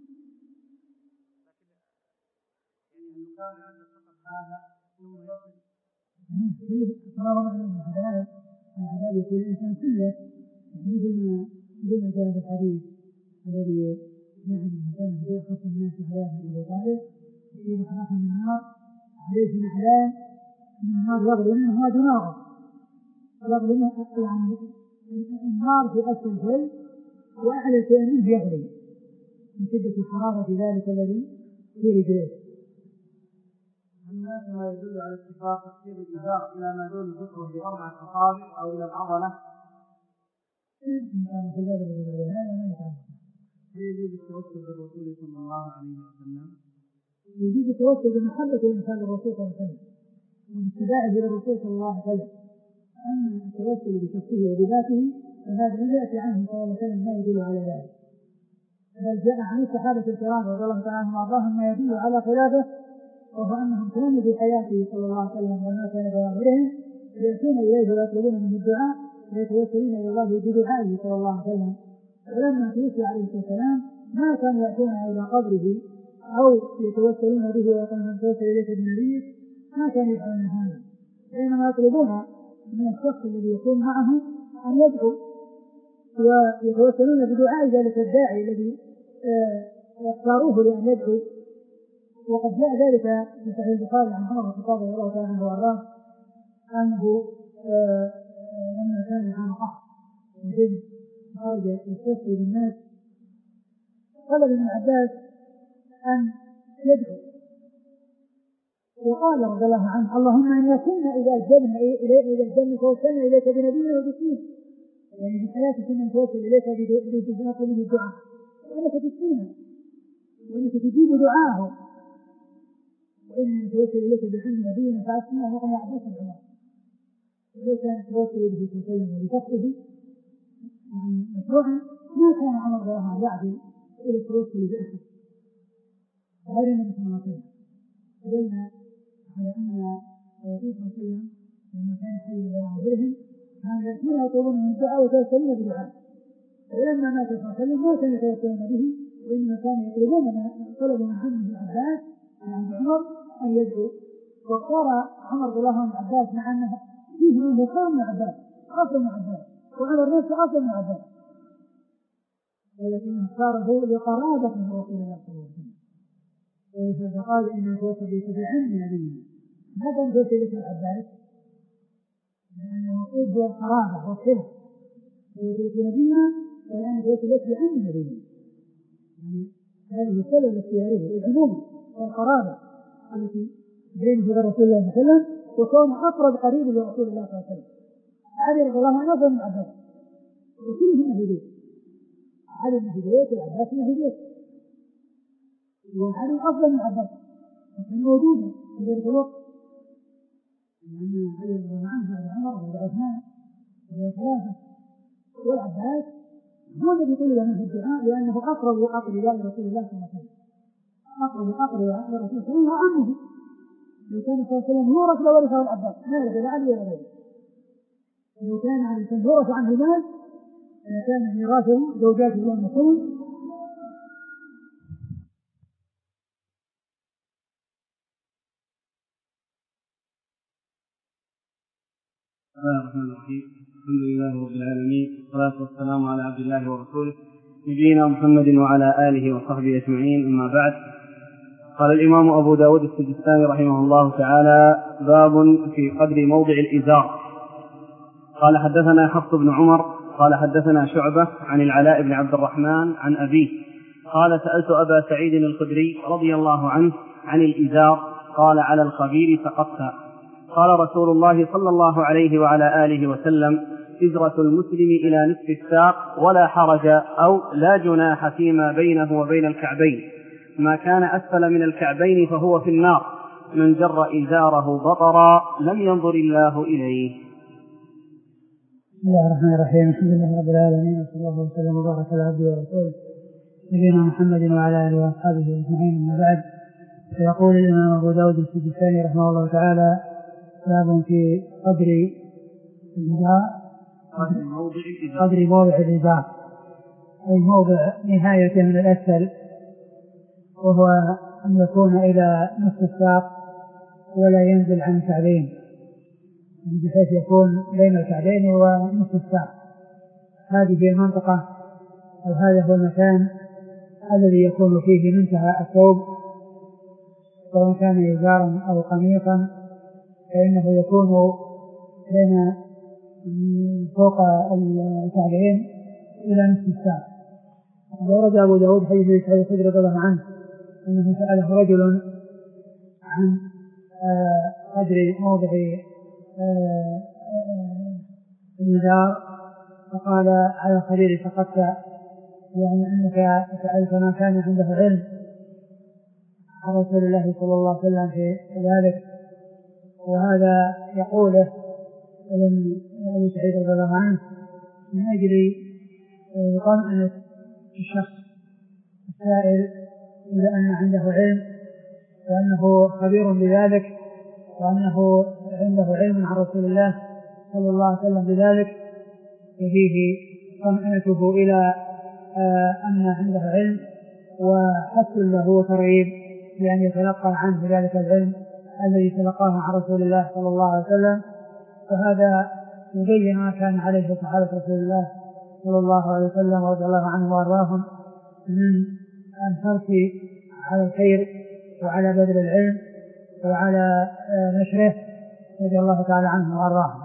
هذا ثم يصل صار معلوم العذاب العذاب يكون الإنسان كله مثل ما مثل ما جاء في الحديث الذي يعني مثلا في أخص الناس عذاب من أبو طالب في محرق من النار عليه نعلان من النار يغلي منه دماغه يغلي منه يعني النار في أسفل الجلد وأعلى شيء منه يغلي من شدة حرارة ذلك الذي في رجليه. هناك ما يدل على اتفاق تفسير الإزار إلى ما دون ذكره بأربعة أصابع أو إلى العضلة؟ كان في باب الذي بعد هذا ما يتعلق. هل يجوز التوسل بالرسول صلى الله عليه وسلم؟ يجوز التوسل بمحبة الإنسان للرسول صلى الله عليه وسلم وباتباعه للرسول صلى الله عليه وسلم. أما التوسل بشخصه وبذاته فهذا لم يأتي عنه صلى الله عليه وسلم ما يدل على ذلك، بل جاء عن الصحابة الكرام رضي الله تعالى عنهم وأرضاهم ما يدل على خلافه، وهو أنهم كانوا في حياته صلى الله عليه وسلم لما كان بيامرهم يأتون إليه ويطلبون منه الدعاء ويتوسلون إلى الله بدعائه صلى الله عليه وسلم. ولما توفي عليه الصلاة والسلام ما كانوا يأتون إلى قبره أو يتوسلون به ويقولون من توسل إليك بنبيك، ما كانوا يفعلون هذا، بينما يطلبون من الشخص الذي يكون معه أن يدعو ويتوسلون بدعاء ذلك الداعي الذي اختاروه لأن يدعو. وقد جاء ذلك في صحيح البخاري عن عمر بن الخطاب رضي الله تعالى عنه وارضاه انه لما كان عام قحط وجد خرج يستسقي بالناس طلب ابن عباس ان يدعو، وقال رضي الله عنه اللهم إنا كنا إذا أجبنا إلى أجبنا توسلنا إليك بنبينا وبسينا، يعني في حياتك كنا نتوسل إليك بنطلب منه الدعاء وأنك تسقينا وأنك تجيب دعاءه، وإن نتوسل إليك بحمد نبينا فأسمع نقل يا عباس العمر. ولو كان التوسل به صلى الله عليه وسلم وبشخصه يعني مشروعا ما كان عمر رضي الله عنه يعدل إلى التوسل بأحد غير النبي صلى الله عليه وسلم. دلنا على أن الرسول صلى الله عليه وسلم لما كان حيا بين أظهرهم كان يأتون يطلبون من الدعاء ويتوسلون بدعاء، ولما مات صلى الله عليه وسلم ما كانوا يتوسلون به، وإنما كانوا يطلبون من طلبوا من عمه العباس عند عمر أن يدعو. واختار عمر رضي الله عنه العباس مع أنه فيه منه خير من عباس أفضل من عباس وعمر نفسه أفضل من عباس، ولكنه اختاره لقرابة من رسول الله صلى الله عليه وسلم. ولهذا قال إن توسل بتبعا نبينا، ما كان توسل لك العباس لأن المقصود هو القرابة والصلة، توسل بنبينا ولأن توسل لك بعم نبينا، يعني هذه السبب الاختياري العموم والقرابة التي بينه وبين رسول الله صلى الله عليه وسلم، وكون أقرب قريب لرسول الله صلى الله عليه وسلم. علي رضي الله عنه أفضل من عباس وكلهم أهل بيت، علي من أهل بيت وعباس من أهل بيت، وعلي أفضل من عباس وكان موجودا في ذلك الوقت، لأن علي رضي الله عنه بعد عمر وبعد عثمان وبعد الخلافة، والعباس هو الذي طلب منه الدعاء لأنه أقرب أقرباء لرسول الله صلى الله عليه وسلم، أقرب أقرباء لرسول الله صلى الله عليه وسلم وعمه. لو كان صلى الله عليه وسلم يورث لورثه العباس ما يرث لا علي ولا غيره، لو كان علي يورث عنه المال كان ميراثه زوجاته لهم يكون. بسم الله الرحمن الرحيم، الحمد لله رب العالمين، والصلاة والسلام على عبد الله ورسوله نبينا محمد وعلى آله وصحبه أجمعين، أما بعد. قال الإمام أبو داود السجستاني رحمه الله تعالى: باب في قدر موضع الإزار. قال حدثنا حفص بن عمر قال حدثنا شعبة عن العلاء بن عبد الرحمن عن أبيه قال: سألت أبا سعيد الخدري رضي الله عنه عن الإزار، قال: على الخبير سقطت. قال رسول الله صلى الله عليه وعلى آله وسلم: إزرة المسلم إلى نصف الساق ولا حرج أو لا جناح فيما بينه وبين الكعبين، ما كان أسفل من الكعبين فهو في النار، من جر إزاره بطرا لم ينظر الله إليه. بسم الله الرحمن الرحيم، الحمد لله رب العالمين، وصلى الله وسلم وبارك على عبده ورسوله نبينا محمد وعلى آله وأصحابه أجمعين، أما بعد. فيقول الإمام أبو داود السجستاني رحمه الله تعالى: باب في قدر الإزار، قدر موضع الإزار، أي موضع نهاية من الأسفل، وهو أن يكون إلى نصف الساق ولا ينزل عن الكعبين، بحيث يكون بين الكعبين ونصف الساق. هذه المنطقة أو هذا هو المكان الذي يكون فيه منتهى الثوب، سواء كان إزارا أو قميصا، فإنه يكون بين فوق الكعبين إلى نصف الساق. ورد أبو داود حديث سعيد الخدري رضي الله عنه أنه سأله رجل عن قدر موضع الإزار، فقال على الخليل فقدت، يعني أنك فعلت ما كان عنده علم عن رسول الله صلى الله عليه وسلم في ذلك. وهذا يقوله أبو سعيد رضي الله عنه من أجل طمأنة الشخص السائل إلى أن عنده علم وأنه خبير بذلك وأنه عنده علم عن رسول الله صلى الله عليه وسلم بذلك، ففيه طمأنته إلى أن عنده علم وحث له وترغيب بأن يتلقى عنه ذلك العلم الذي تلقاه عن رسول الله صلى الله عليه وسلم. فهذا يبين ما كان عليه صحابة رسول الله صلى الله عليه وسلم ورضي الله عنهم وأرضاهم من الحرص على الخير وعلى بذل العلم وعلى نشره رضي الله تعالى عنهم وأرضاهم.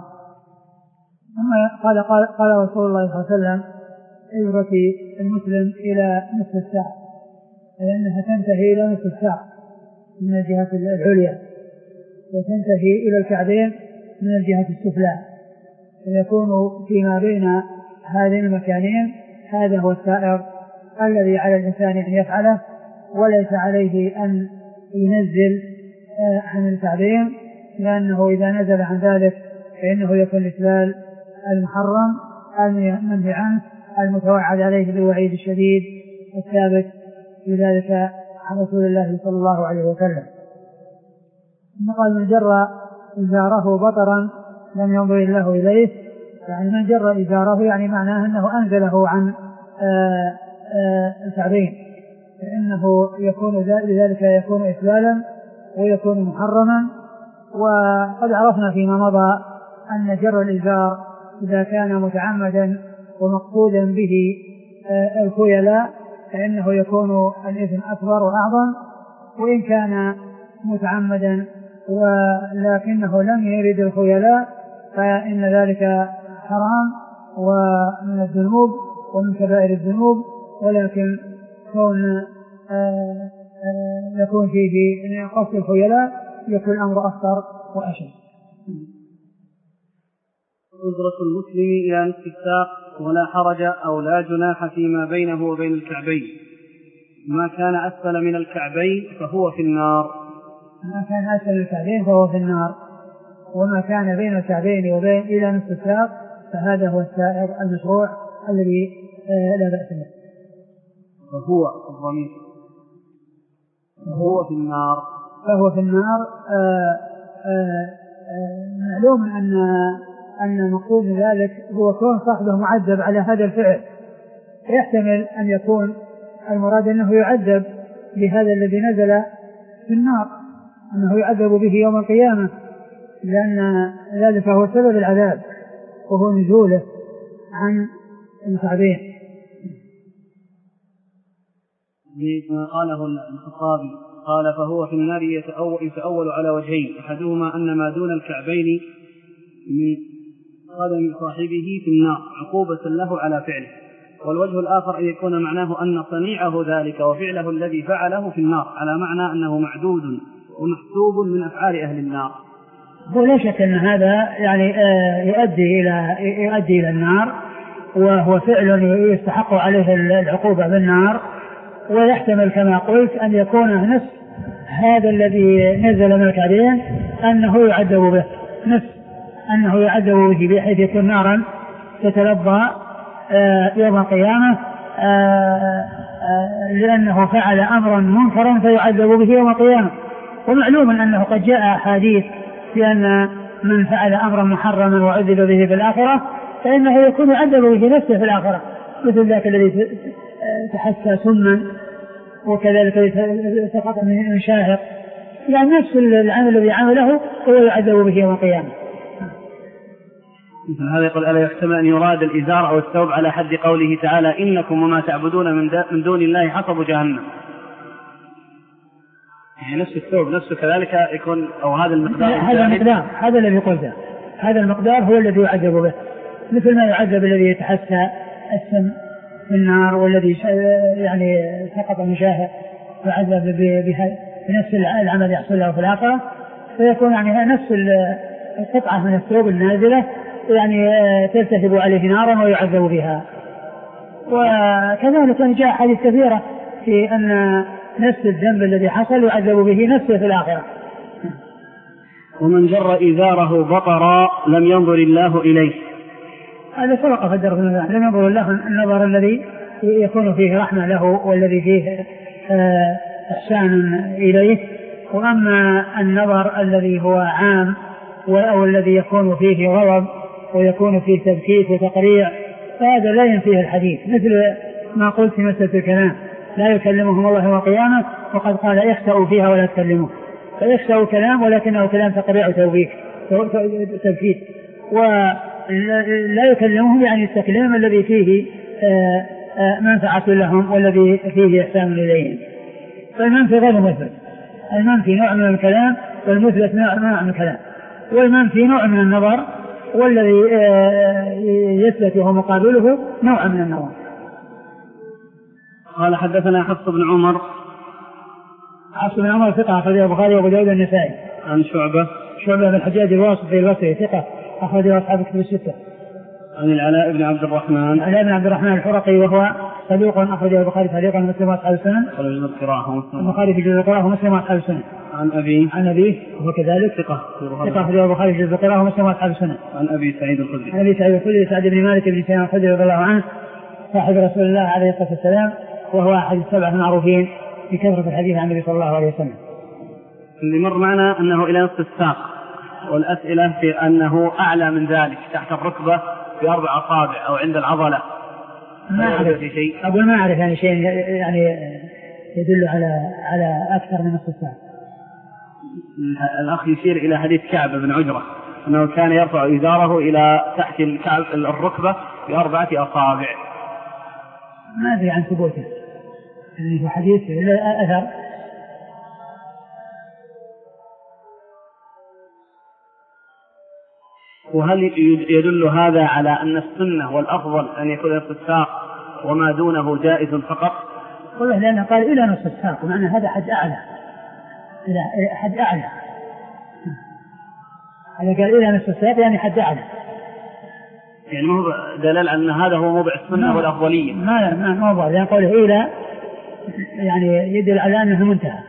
ثم قال, قال, قال رسول الله صلى الله عليه وسلم هجرة المسلم إلى نصف الساعة، لأنها تنتهي إلى نصف الساعة من الجهة العليا وتنتهي إلى الكعبين من الجهة السفلى، فيكون فيما بين هذين المكانين هذا هو السائر الذي على الإنسان أن يفعله، وليس عليه أن ينزل عن الكعبين، لأنه إذا نزل عن ذلك فإنه يكون إسلال المحرم المنهي عنه المتوعد عليه بالوعيد الشديد الثابت لذلك عن رسول الله صلى الله عليه وسلم. ثم قال من جر إزاره بطرا لم ينظر الله إليه، يعني من جر إزاره يعني معناه أنه أنزله عن الكعبين، فإنه يكون لذلك يكون إسلالا ويكون محرما. وقد عرفنا فيما مضى أن جر الإزار إذا كان متعمدا ومقصودا به الخيلاء فإنه يكون الإثم أكبر وأعظم، وإن كان متعمدا ولكنه لم يرد الخيلاء فإن ذلك حرام ومن الذنوب ومن كبائر الذنوب، ولكن كون يكون فيه قصد الخيلاء يكون الأمر أخطر وأشد. نظرة المسلم إلى نصف الساق ولا حرج أو لا جناح فيما بينه وبين الكعبين، ما كان أسفل من الكعبين فهو في النار. ما كان أسفل من الكعبين فهو في النار، وما كان بين الكعبين وبين إلى نصف الساق فهذا هو السائر المشروع الذي لا بأس به. فهو الضمير فهو في النار فهو في النار. آآ آآ معلوم أن أن مقصود ذلك هو كون صاحبه معذب على هذا الفعل، يحتمل أن يكون المراد أنه يعذب بهذا الذي نزل في النار، أنه يعذب به يوم القيامة، لأن ذلك هو سبب العذاب وهو نزوله عن الكعبين. ما قاله الخطابي قال فهو في النار يتأول على وجهين، أحدهما أن ما دون الكعبين من قدم صاحبه في النار عقوبة له على فعله، والوجه الآخر أن يكون معناه أن صنيعه ذلك وفعله الذي فعله في النار، على معنى أنه معدود ومحسوب من أفعال أهل النار. ولا شك أن هذا يعني يؤدي إلى يؤدي إلى النار، وهو فعل يستحق عليه العقوبة بالنار، ويحتمل كما قلت أن يكون نفس هذا الذي نزل من الكعبين أنه يعذب به، نفس أنه يعذب به بحيث يكون نارا تتلظى يوم القيامة لأنه فعل أمرا منكرا فيعذب به يوم القيامة. ومعلوم أنه قد جاء حديث بأن من فعل أمرا محرما وعذب به في الآخرة فإنه يكون يعذب به نفسه في الآخرة، مثل ذاك الذي تحسى سما وكذلك سقط من شاهق، يعني نفس العمل الذي عمله هو يعذب به يوم القيامة. مثل هذا يقول ألا يحتمل أن يراد الإزار أو الثوب على حد قوله تعالى إنكم وما تعبدون من دون الله حصب جهنم، يعني نفس الثوب نفسه كذلك يكون، أو هذا المقدار هذا المقدار هذا الذي قلته، هذا المقدار هو الذي يعذب به، مثل ما يعذب الذي يتحسى السم في النار والذي يعني سقط من شاهق فعذب بنفس العمل يحصل له في الآخرة، فيكون يعني نفس القطعة من الثوب النازلة يعني تلتهب عليه نارا ويعذب بها. وكذلك جاء حديث كثيرة في أن نفس الذنب الذي حصل يعذب به نفسه في الآخرة. ومن جر إزاره بطرا لم ينظر الله إليه. هذا سبق في الدرس، لم ينظر الله النظر الذي يكون فيه رحمة له والذي فيه إحسان إليه. وأما النظر الذي هو عام أو الذي يكون فيه غضب ويكون فيه تبكيت وتقريع فهذا لا ينفيه الحديث، مثل ما قلت في مسألة الكلام لا يكلمهم الله يوم القيامة وقد قال اخسأوا فيها ولا تكلموا، فاخسأوا كلام ولكنه كلام تقريع وتوبيك تبكيت، ولا يكلمهم يعني التكليم الذي فيه منفعة لهم والذي فيه إحسان إليهم. فالمنفي غير مثبت، المنفي نوع من الكلام والمثبت نوع من الكلام، والمنفي نوع من النظر والذي يثبت وهو مقابله نوع من النظر. قال حدثنا حفص بن عمر. حفص بن عمر ثقة أخرجه البخاري وأبو داود والنسائي. عن شعبة. شعبة بن الحجاج الواسطي البصري ثقة أخرجه أصحاب الكتب الستة. عن العلاء بن عبد الرحمن. العلاء بن عبد الرحمن الحرقي وهو صدوق أخرجه البخاري تعليقا ومسلم وأصحاب السنن. البخاري في جزء القراءة ومسلم وأصحاب السنن. عن أبي. عن أبيه وهو كذلك ثقة ثقة أخرجه البخاري في جزء القراءة ومسلم وأصحاب السنن. عن أبي سعيد الخدري. عن أبي سعيد الخدري سعد بن مالك بن سنان الخدري رضي الله عنه صاحب رسول الله عليه الصلاة والسلام، وهو أحد السبعة المعروفين بكثرة الحديث عن النبي صلى الله عليه وسلم. اللي مر معنا أنه إلى نصف الساق، والأسئلة في أنه أعلى من ذلك تحت الركبة بأربع أصابع أو عند العضلة. ما أعرف شيء. أقول ما أعرف يعني شيء يعني يدل على على أكثر من نصف الساق. الأخ يشير إلى حديث كعب بن عجرة أنه كان يرفع إزاره إلى تحت الكعب الركبة بأربعة أصابع. ما أدري عن ثبوته يعني في حديث إلا أثر. وهل يدل هذا على أن السنة والأفضل أن يكون نصف الساق وما دونه جائز فقط؟ والله لأنه قال إلى نصف الساق ومعنى هذا حد أعلى، إلى حد أعلى، هذا قال إلى نصف الساق يعني حد أعلى، يعني ما هو دلال أن هذا هو موضع السنة والأفضلية. ما ما ما هو لأن قوله إلى يعني يدل على أنه منتهى.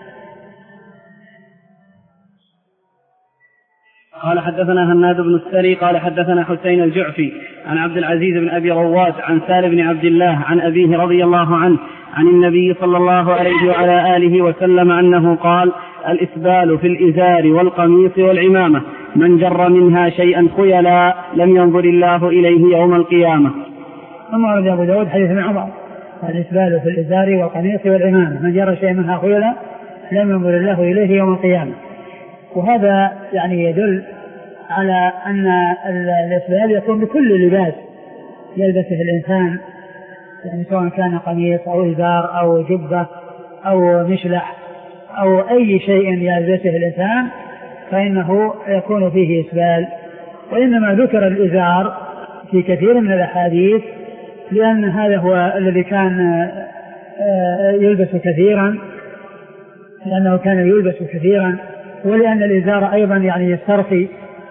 قال حدثنا هناد بن السري قال حدثنا حسين الجعفي عن عبد العزيز بن أبي رواد عن سالم بن عبد الله عن أبيه رضي الله عنه عن النبي صلى الله عليه وعلى آله وسلم أنه قال: الإسبال في الإزار والقميص والعمامة، من جر منها شيئا خيلا لم ينظر الله إليه يوم القيامة. ثم ورد أبو داود حديث ابن عمر: الإسبال في الإزار والقميص والعمامة، من جر شيئا منها خيلا لم ينظر الله إليه يوم القيامة. وهذا يعني يدل على أن الإسبال يكون بكل لباس يلبسه الإنسان، يعني سواء كان قميص أو إزار أو جبة أو مشلح أو أي شيء يلبسه الإنسان فإنه يكون فيه إسبال. وإنما ذكر الإزار في كثير من الأحاديث لأن هذا هو الذي كان يلبس كثيرا، لأنه كان يلبس كثيرا، ولأن الإزار أيضا يعني يسترخي،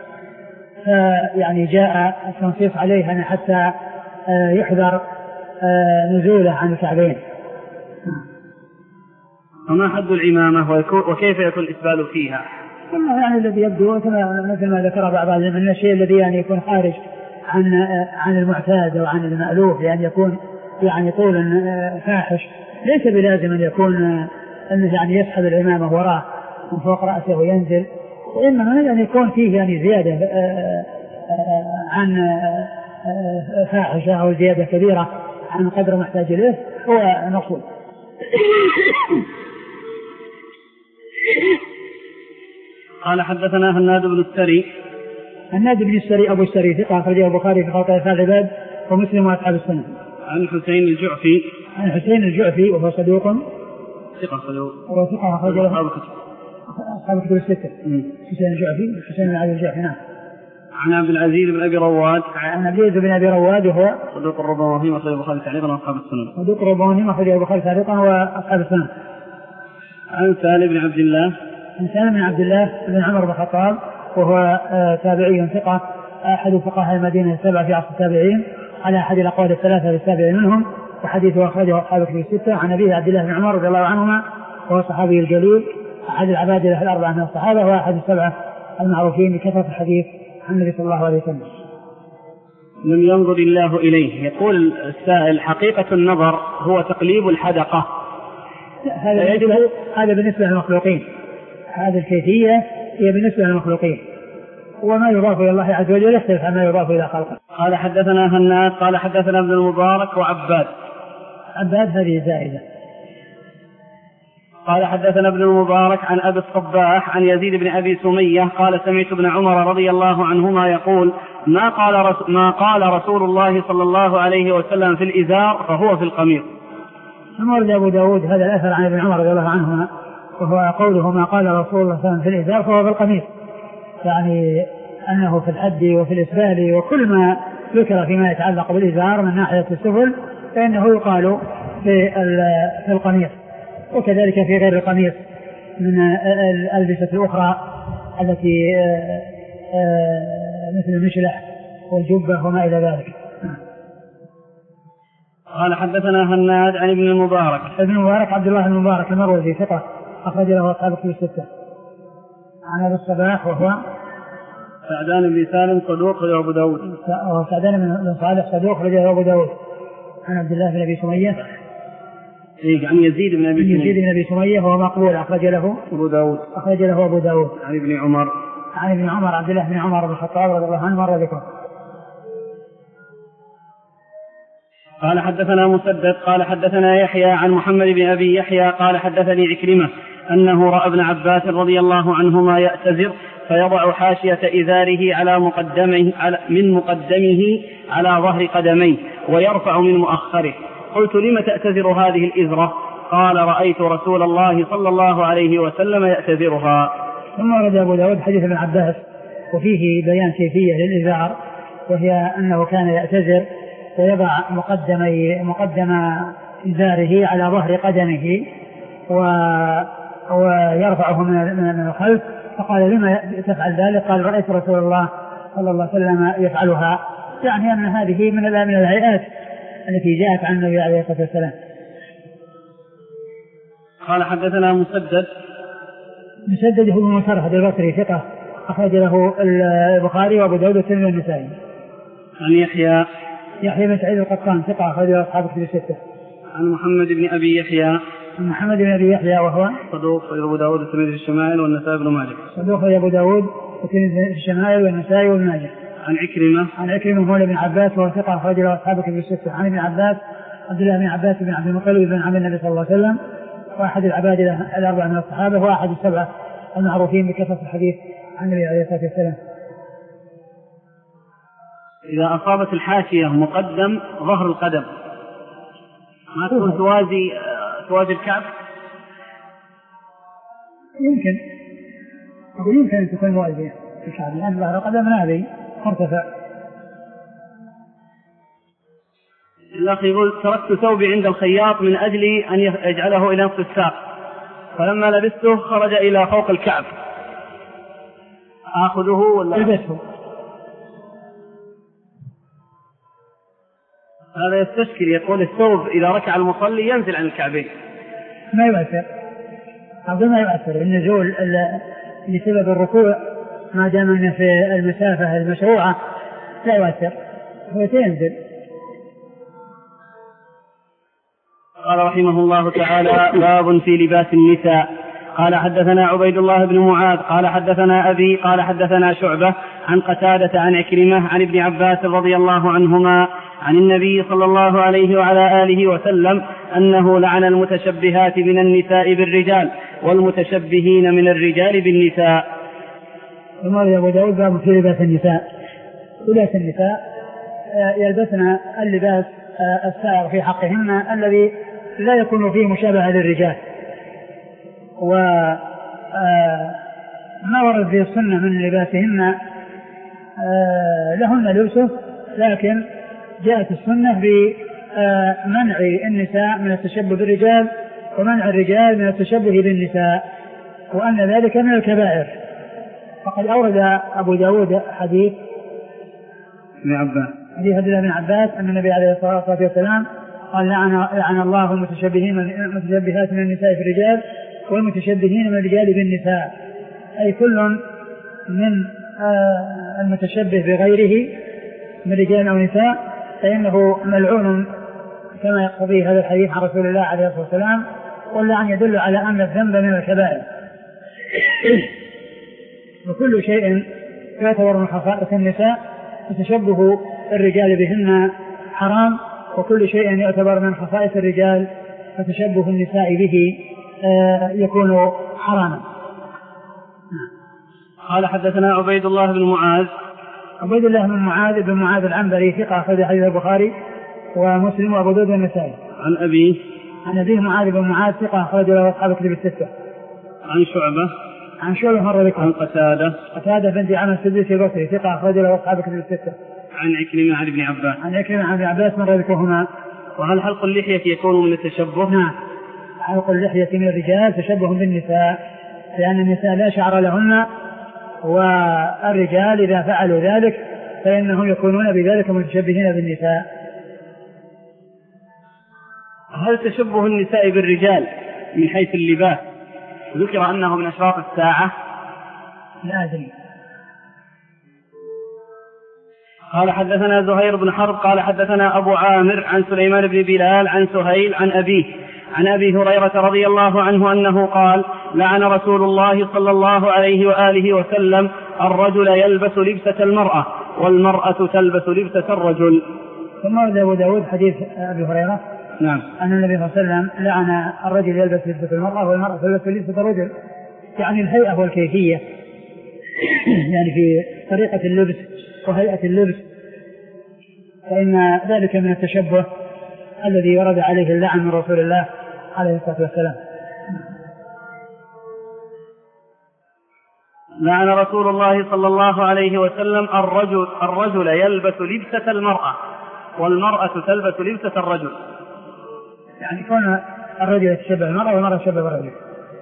يعني جاء التنصيص عليه حتى يحذر نزوله عن الكعبين. وما حد العمامة وكيف يكون الإسبال فيها؟ يعني الذي يبدو مثل ما ذكر بعض من الشيء الذي يعني يكون خارج عن عن المعتاد أو عن المألوف، يعني يكون يعني طول فاحش، ليس بلازم أن يكون أنه يعني يسحب العمامة وراه من فوق رأسه وينزل، وإنما يعني يكون فيه يعني زيادة عن فاحشة أو زيادة كبيرة عن قدر محتاج إليه هو نقول. قال حدثنا هناد بن السري. هناد بن السري أبو السري ثقة أخرجه البخاري في خلق أفعال العباد ومسلم وأصحاب السنة. عن حسين الجعفي. عن حسين الجعفي وهو صدوق ثقة صدوق وهو ثقة أخرجه أصحاب الكتب الستة. حسين الجعفي حسين بن عبد الجعفي. نعم. عن عبد العزيز بن أبي رواد. عن عبد العزيز بن أبي رواد وهو صدوق الرباني أخرجه البخاري تعليقا وأصحاب السنة. صدوق الرباني أخرجه البخاري تعليقا وأصحاب السنة. عن سالم بن عبد الله. عن سالم بن عبد الله بن عمر بن الخطاب وهو تابعي ثقة أحد فقهاء المدينة السبعة في عصر التابعين على أحد الأقوال الثلاثة للسابع منهم، وحديثه أخرجه أصحاب الكتب الستة عن أبيه عبد الله بن عمر رضي الله عنهما وهو صحابي الجليل أحد العبادلة الأربعة من الصحابة وأحد السبعة المعروفين بكثرة الحديث عن النبي صلى الله عليه وسلم. لم ينظر الله إليه. يقول السائل حقيقة النظر هو تقليب الحدقة، هذا يجب هذا بالنسبة للمخلوقين، هذه الكيفية هي بالنسبة للمخلوقين، وما يضاف إلى الله عز وجل يختلف عما يضاف إلى خلقه. قال حدثنا هناد قال حدثنا ابن المبارك وعباد. عباد هذه زائدة. قال حدثنا ابن المبارك عن أبي الصباح عن يزيد بن أبي سمية قال سمعت ابن عمر رضي الله عنهما يقول ما قال, رس ما قال رسول الله صلى الله عليه وسلم في الإزار فهو في القميص. ثم ورد أبو داود هذا الأثر عن ابن عمر رضي الله عنهما وهو قوله ما قال رسول الله صلى الله عليه وسلم في الإزار فهو في القميص، يعني أنه في الحد وفي الإسبال وكل ما ذكر فيما يتعلق بالإزار من ناحية السفل فإنه يقال في, في القميص، وكذلك في غير القميص من الألبسة الأخرى التي مثل المشلح والجبة وما إلى ذلك. قال حدثنا هناد عن ابن المبارك. ابن المبارك عبد الله بن المبارك المروزي ثقة أخرج له أصحاب الكتب الستة. عن أبي الصباح وهو سعدان بن سالم صدوق رجله أبو داود. سعدان بن صالح صدوق رجله أبو داود. عن عبد الله بن أبي سمية. إيه عن يزيد بن أبي سمية. يزيد بن أبي سمية وهو مقبول أخرج له أبو داود. أخرج له أبو داود. عن ابن عمر. عن ابن عمر عبد الله بن عمر بن الخطاب رضي الله عنه مر ذكره. قال حدثنا مسدد قال حدثنا يحيى عن محمد بن أبي يحيى قال حدثني عكرمة أنه رأى ابن عباس رضي الله عنهما يأتزر فيضع حاشية إزاره على مقدمه على من مقدمه على ظهر قدميه ويرفع من مؤخره. قلت لم تأتزر هذه الإزرة؟ قال رأيت رسول الله صلى الله عليه وسلم يأتزرها. ثم ورد أبو داود حديث ابن عباس وفيه بيان كيفية للإزار، وهي أنه كان يأتزر ويضع مقدمي مقدم إزاره على ظهر قدمه ويرفعه من الخلف. فقال لما تفعل ذلك؟ قال رأيت رسول الله صلى الله عليه وسلم يفعلها، يعني أن هذه من من الهيئات التي جاءت عن النبي عليه الصلاة والسلام. قال حدثنا مسدد. مسدد هو مسرهد البصري ثقة أخرج له البخاري وأبو داود والترمذي والنسائي. عن يحيى يحيى بن سعيد القطان ثقة أخرج له أصحاب الكتب الستة. عن محمد بن أبي يحيى. محمد بن أبي يحيى وهو صدوق أبو داود والترمذي في الشمائل والنسائي بن ماجه. صدوق أبو داود والترمذي في الشمائل والنسائي وابن ماجه. عن عكرمة. عن عكرمة مولى بن عباس وهو ثقة أخرج له أصحاب الكتب الستة. عن ابن عباس عبد الله بن عباس بن عبد المطلب بن عم النبي صلى الله عليه وسلم وأحد العبادلة الأربعة من الصحابة وأحد السبعة المعروفين بكثرة الحديث عن النبي عليه الصلاة والسلام. إذا أصابت الحاشية مقدم ظهر القدم ما تكون توازي توازي الكعب؟ يمكن أقول يمكن أن تكون موازية الكعب لأن ظهر القدم هذه مرتفع. الأخ يقول تركت ثوبي عند الخياط من أجل أن يجعله إلى نصف الساق فلما لبسته خرج إلى فوق الكعب آخذه ولا لبسه؟ هذا يستشكل. يقول الثوب إذا ركع المصلي ينزل عن الكعبين. ما يؤثر أظن ما يؤثر النزول لسبب الركوع ما دام أنه في المسافة المشروعة لا يؤثر هو سينزل. قال رحمه الله تعالى باب في لباس النساء. قال حدثنا عبيد الله بن معاذ قال حدثنا أبي قال حدثنا شعبة عن قتادة عن عكرمة عن ابن عباس رضي الله عنهما عن النبي صلى الله عليه وعلى آله وسلم أنه لعن المتشبهات من النساء بالرجال والمتشبهين من الرجال بالنساء. ثم أبو داود باب في لباس النساء. لباس النساء يلبسن اللباس السائغ في حقهن الذي لا يكون فيه مشابهة للرجال، وما ورد في السنة من لباسهن لهن لبسه، لكن جاءت السنة بمنع النساء من التشبه بالرجال ومنع الرجال من التشبه بالنساء. وأن ذلك من الكبائر. فقد أورد أبو داود حديث ابن عباس حديث عبد الله بن عباس أن النبي عليه الصلاة والسلام قال لعن, لعن الله المتشبهين المتشبهات من النساء في الرجال والمتشبهين من الرجال بالنساء، أي كل من المتشبه بغيره من رجال أو نساء فإنه ملعون كما يقتضي هذا الحديث عن رسول الله عليه الصلاة والسلام. واللعن يدل على أن الذنب من الكبائر، وكل شيء يعتبر من خصائص النساء وتشبه الرجال بهن حرام، وكل شيء يعتبر من خصائص الرجال فتشبه النساء به يكون حراما. قال حدثنا عبيد الله بن معاذ عبيد الله بن معاذ بن معاذ العنبري ثقة أخرج حديث البخاري ومسلم وأبو داود والنسائي. عن أبيه عن أبيه معاذ بن معاذ ثقة أخرج له أصحاب الكتب الستة. عن شعبة عن شعبة مرة ذكر. عن قتادة قتادة بن دعامة السدوسي البصري ثقة أخرج له أصحاب الكتب الستة. عن عكرمة عن ابن عباس عن عكرمة عن ابن عباس مرة ذكرهما. وهل حلق اللحية يكون من التشبه؟ نعم، حلق اللحية من الرجال تشبه بالنساء، لأن النساء لا شعر لهن، والرجال إذا فعلوا ذلك فإنهم يكونون بذلك متشبهين بالنساء. هل تشبه النساء بالرجال من حيث اللباس ذكر أنه من أشراط الساعة؟ لا أدري. قال حدثنا زهير بن حرب قال حدثنا أبو عامر عن سليمان بن بلال عن سهيل عن أبيه عن أبي هريرة رضي الله عنه أنه قال لعن رسول الله صلى الله عليه وآله وسلم الرجل يلبس لبسة المرأة والمرأة تلبس لبسة الرجل. ثم ورد أبو داود حديث أبي هريرة نعم أن النبي صلى الله عليه وسلم لعن الرجل يلبس لبسة المرأة والمرأة تلبس لبسة الرجل، يعني الهيئة والكيفية، يعني في طريقة اللبس وهيئة اللبس، فإن ذلك من التشبه الذي ورد عليه اللعن من رسول الله عليه الصلاة والسلام. لعن رسول الله صلى الله عليه وسلم الرجل الرجل يلبس لبسة المرأة والمرأة تلبس لبسة الرجل، يعني كون الرجل يتشبه المرأة والمرأة تشبه الرجل.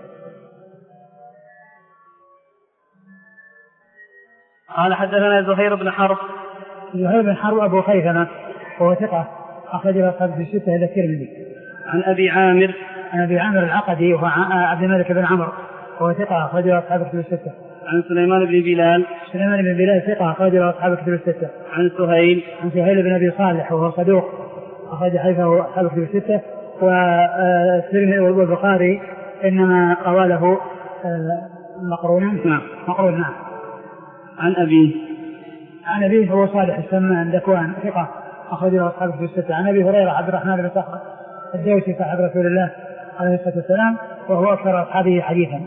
قال حدثنا زهير بن حرب زهير بن حرب أبو خيثمة وهو ثقة أخرج له أصحاب الستة إلى الترمذي. عن أبي عامر عن أبي عامر العقدي وهو عبد الملك بن عمرو وهو ثقة أخرج له أصحاب الكتب الستة. عن سليمان بن بلال سليمان بن بلال ثقة أخرج له أصحاب الكتب الستة. عن سهيل عن سهيل بن أبي صالح وهو صدوق أخرج حديثه أصحاب الكتب الستة. والترمذي والبخاري إنما قواله مقرونا. نعم مقرون. نعم. عن أبيه عن أبيه هو صالح السمان ذكوان ثقة أخرج له أصحاب الكتب الستة. عن أبي هريرة عبد الرحمن بن صخر الدوسي صاحب رسول الله عليه الصلاة والسلام وهو أكثر أصحابه حديثا.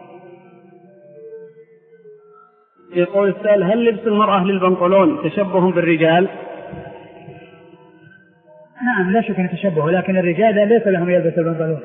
يقول السائل هل لبس المرأة للبنطلون تشبه بالرجال؟ نعم لا شك أن تشبه، لكن الرجال ليس لهم يلبس البنطلون.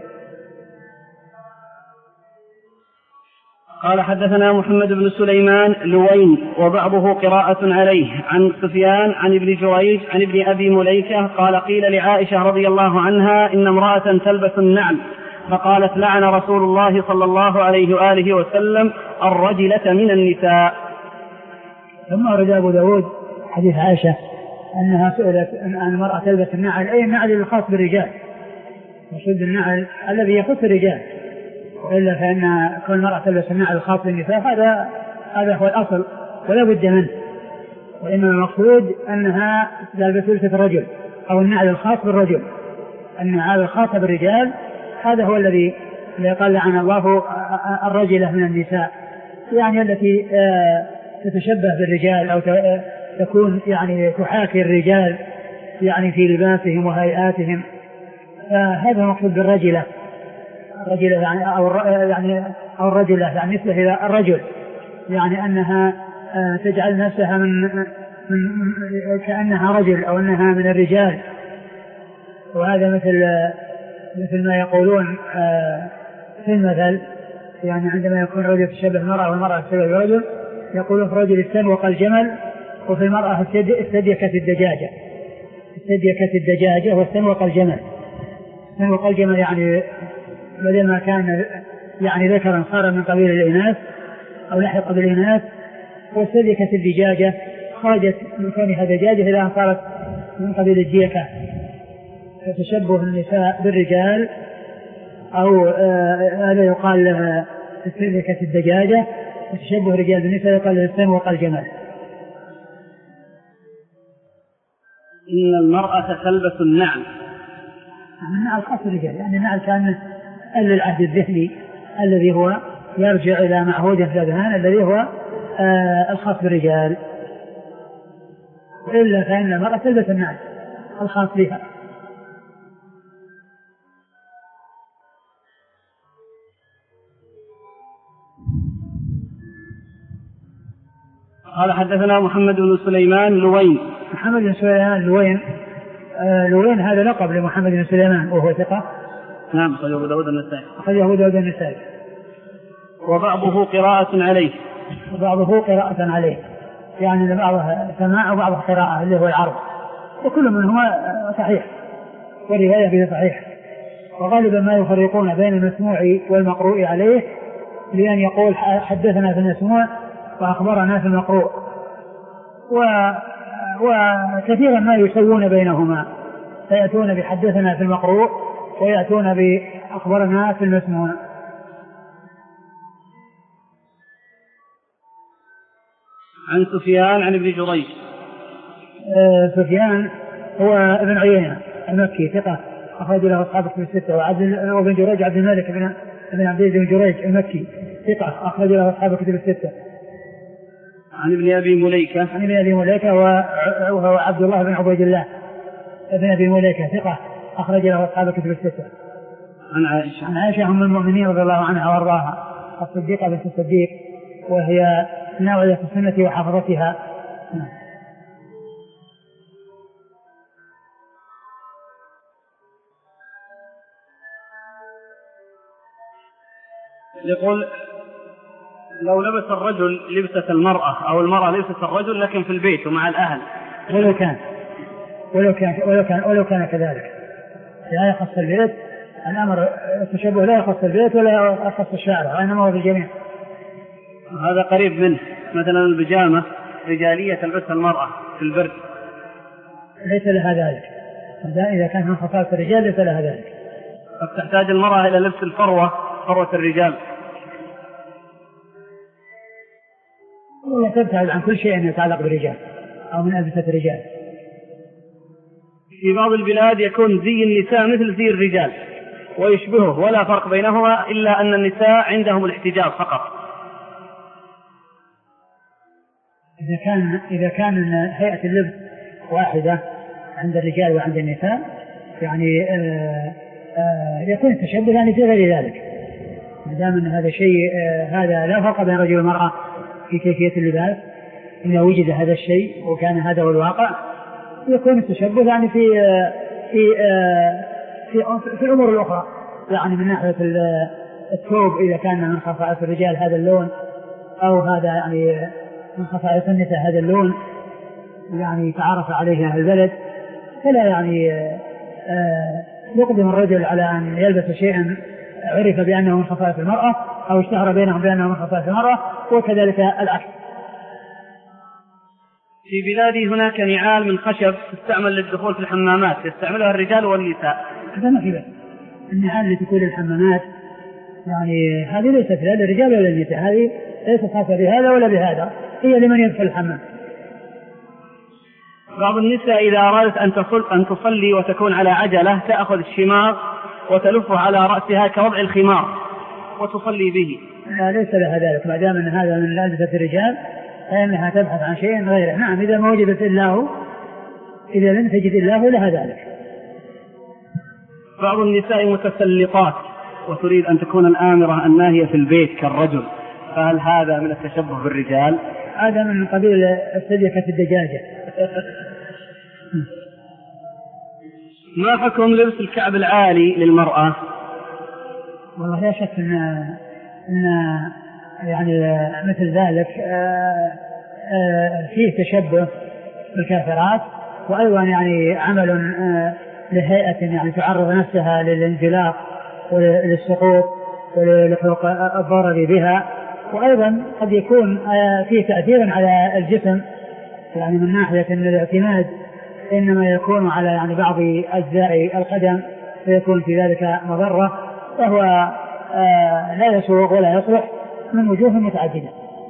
قال حدثنا محمد بن سليمان لوين وبعضه قراءة عليه عن سفيان عن ابن جريج عن ابن أبي مليكة قال قيل لعائشة رضي الله عنها إن امرأة تلبس النعل فقالت لعن رسول الله صلى الله عليه وآله وسلم الرجلة من النساء. ثم ورد أبو داود حديث عائشة أنها سئلت أن المرأة تلبس النعل أي النعل الخاص بالرجال، وشد النعل الذي يخص الرجال، وإلا فإن كل المرأة تلبس النعل الخاص بالنساء هذا هذا هو الأصل ولا بد منه، وإنما المقصود أنها تلبس لبسة الرجل أو النعل الخاص بالرجل. النعال الخاصة بالرجال هذا هو الذي قال لعن الله الرجلة من النساء، يعني التي تتشبه بالرجال أو تكون يعني تحاكي الرجال يعني في لباسهم وهيئاتهم، فهذا المقصود بالرجلة. الرجلة يعني أو يعني أو الرجلة يعني مثل إلى الرجل، يعني أنها تجعل نفسها من, من كأنها رجل أو أنها من الرجال. وهذا مثل مثل ما يقولون في المثل، يعني عندما يكون الرجل تشبه المرأة والمرأة تشبه الرجل يقولون في الرجل استنوق الجمل وفي المرأة استديكت الدجاجة. استديكت الدجاجة واستنوق الجمل. استنوق الجمل يعني بدل ما كان يعني ذكرا صار من قبيل الإناث أو لحق بالإناث. وسلكة الدجاجة خرجت من كونها دجاجة إلى أن صارت من قبيل الديكة. فتشبه النساء بالرجال أو هذا آه يقال لها سلكة الدجاجة، وتشبه الرجال بالنساء يقال لها السن وقال جمال. إن المرأة تلبس النعل. النعل خاص الرجال، يعني النعل كان للعهد الذهني الذي هو يرجع إلى معهود في الأذهان الذي هو آه الخاص بالرجال، إلا فإن المرأة تلبس النعل الخاص بها. قال حدثنا محمد بن سليمان لوين. محمد بن سليمان لوين آه لوين هذا لقب لمحمد بن سليمان وهو ثقة. نعم أخرجه أبو داود النسائي. أخرجه أبو داود النسائي. وبعضه قراءة عليه. وبعضه قراءة عليه، يعني بعضها سماع وبعضها قراءة اللي هو العرض، وكل منهما صحيح والرواية به صحيح. وغالبا ما يفرقون بين المسموع والمقروء عليه، لأن يقول حدثنا في المسموع وأخبرنا في المقروء، وكثيرا ما يسوون بينهما، فيأتون بحدثنا في المقروء ويأتون بأخبرنا في المسموع. عن سفيان عن ابن جريج. آه سفيان هو ابن عيينة المكي ثقة أخرج له أصحاب كتب الستة. وابن جريج عبد الملك بن ابن عبد بن جريج المكي ثقة أخرج له أصحاب كتب الستة. عن ابن أبي مليكة. عن ابن أبي مليكة وهو عبد الله بن عبيد الله ابن أبي مليكة ثقة أخرج له أصحاب كتب الستة. عن عائشة. عن عائشة أم المؤمنين رضي الله عنها وأرضاها الصديقة بنت الصديق، وهي ناوية السنة وحفظتها. يقول لو لبس الرجل لبسة المرأة أو المرأة لبسة الرجل لكن في البيت ومع الأهل، ولو كان ولو كان ولو كان ولو كان كذلك لا يخص البيت، الأمر التشبه لا يخص البيت ولا يخص الشارع، وإنما هو في الجميع. هذا قريب منه. مثلا البيجامة رجالية تلبسها المرأة في البرد ليس لها ذلك، إذا كان من خصائص الرجال ليس لها ذلك. فتحتاج المرأة إلى لبس الفروة، فروة الرجال، ولا تبتعد عن كل شيء يتعلق بالرجال أو من ألبسة الرجال. في بعض البلاد يكون زي النساء مثل زي الرجال ويشبهه ولا فرق بينهما، إلا أن النساء عندهم الاحتجاب فقط. إذا كان إذا كان هيئة اللبس واحدة عند الرجال وعند النساء، يعني آآ آآ يكون التشبه يعني في غير ذلك، ما دام أن هذا شيء هذا لا فرق بين الرجل والمرأة في كيفية اللباس، إذا وجد هذا الشيء وكان هذا هو الواقع يكون التشبه يعني في في في, في الأمور الأخرى، يعني من ناحية الثوب إذا كان من خصائص الرجال هذا اللون، أو هذا يعني من خصائص النساء هذا اللون يعني تعرف عليه أهل البلد، فلا يعني يقدم الرجل على أن يلبس شيئا عرف بأنه من خصائص المرأة أو اشتهر بينهم بأنه من خصائص المرأة، وكذلك العكس. في بلادي هناك نعال من خشب تستعمل للدخول في الحمامات، يستعملها الرجال والنساء. هذا ما في بس، النعال التي تكون للحمامات يعني هذه ليست لا للرجال ولا للنساء، هذه ليست خاصة بهذا ولا بهذا، هي لمن يدخل الحمام. بعض النساء إذا أرادت أن تصل أن تصلي وتكون على عجلة تأخذ الشماغ وتلفه على رأسها كوضع الخمار وتصلي به. لا ليس لها ذلك، ما دام أن هذا من لبسة الرجال فإنها تبحث عن شيء غيره. نعم إذا ما وجدت إلا هو، إذا لم تجد إلا هو لها ذلك. بعض النساء متسلطات وتريد أن تكون الآمرة الناهية في البيت كالرجل، فهل هذا من التشبه بالرجال؟ هذا من قبيل السلكة الدجاجة. ما حكم لبس الكعب العالي للمرأة؟ والله لا شك أن أن يعني مثل ذلك فيه تشبه بالكافرات، وأيضا يعني عمل لهيئة يعني تعرض نفسها للانزلاق وللسقوط، ولحوق الضرر بها. وأيضا قد يكون فيه تأثير على الجسم، يعني من ناحية أن الاعتماد إنما يكون على يعني بعض أجزاء القدم فيكون في ذلك مضرة، فهو لا يسوغ ولا يصلح من وجوه متعددة.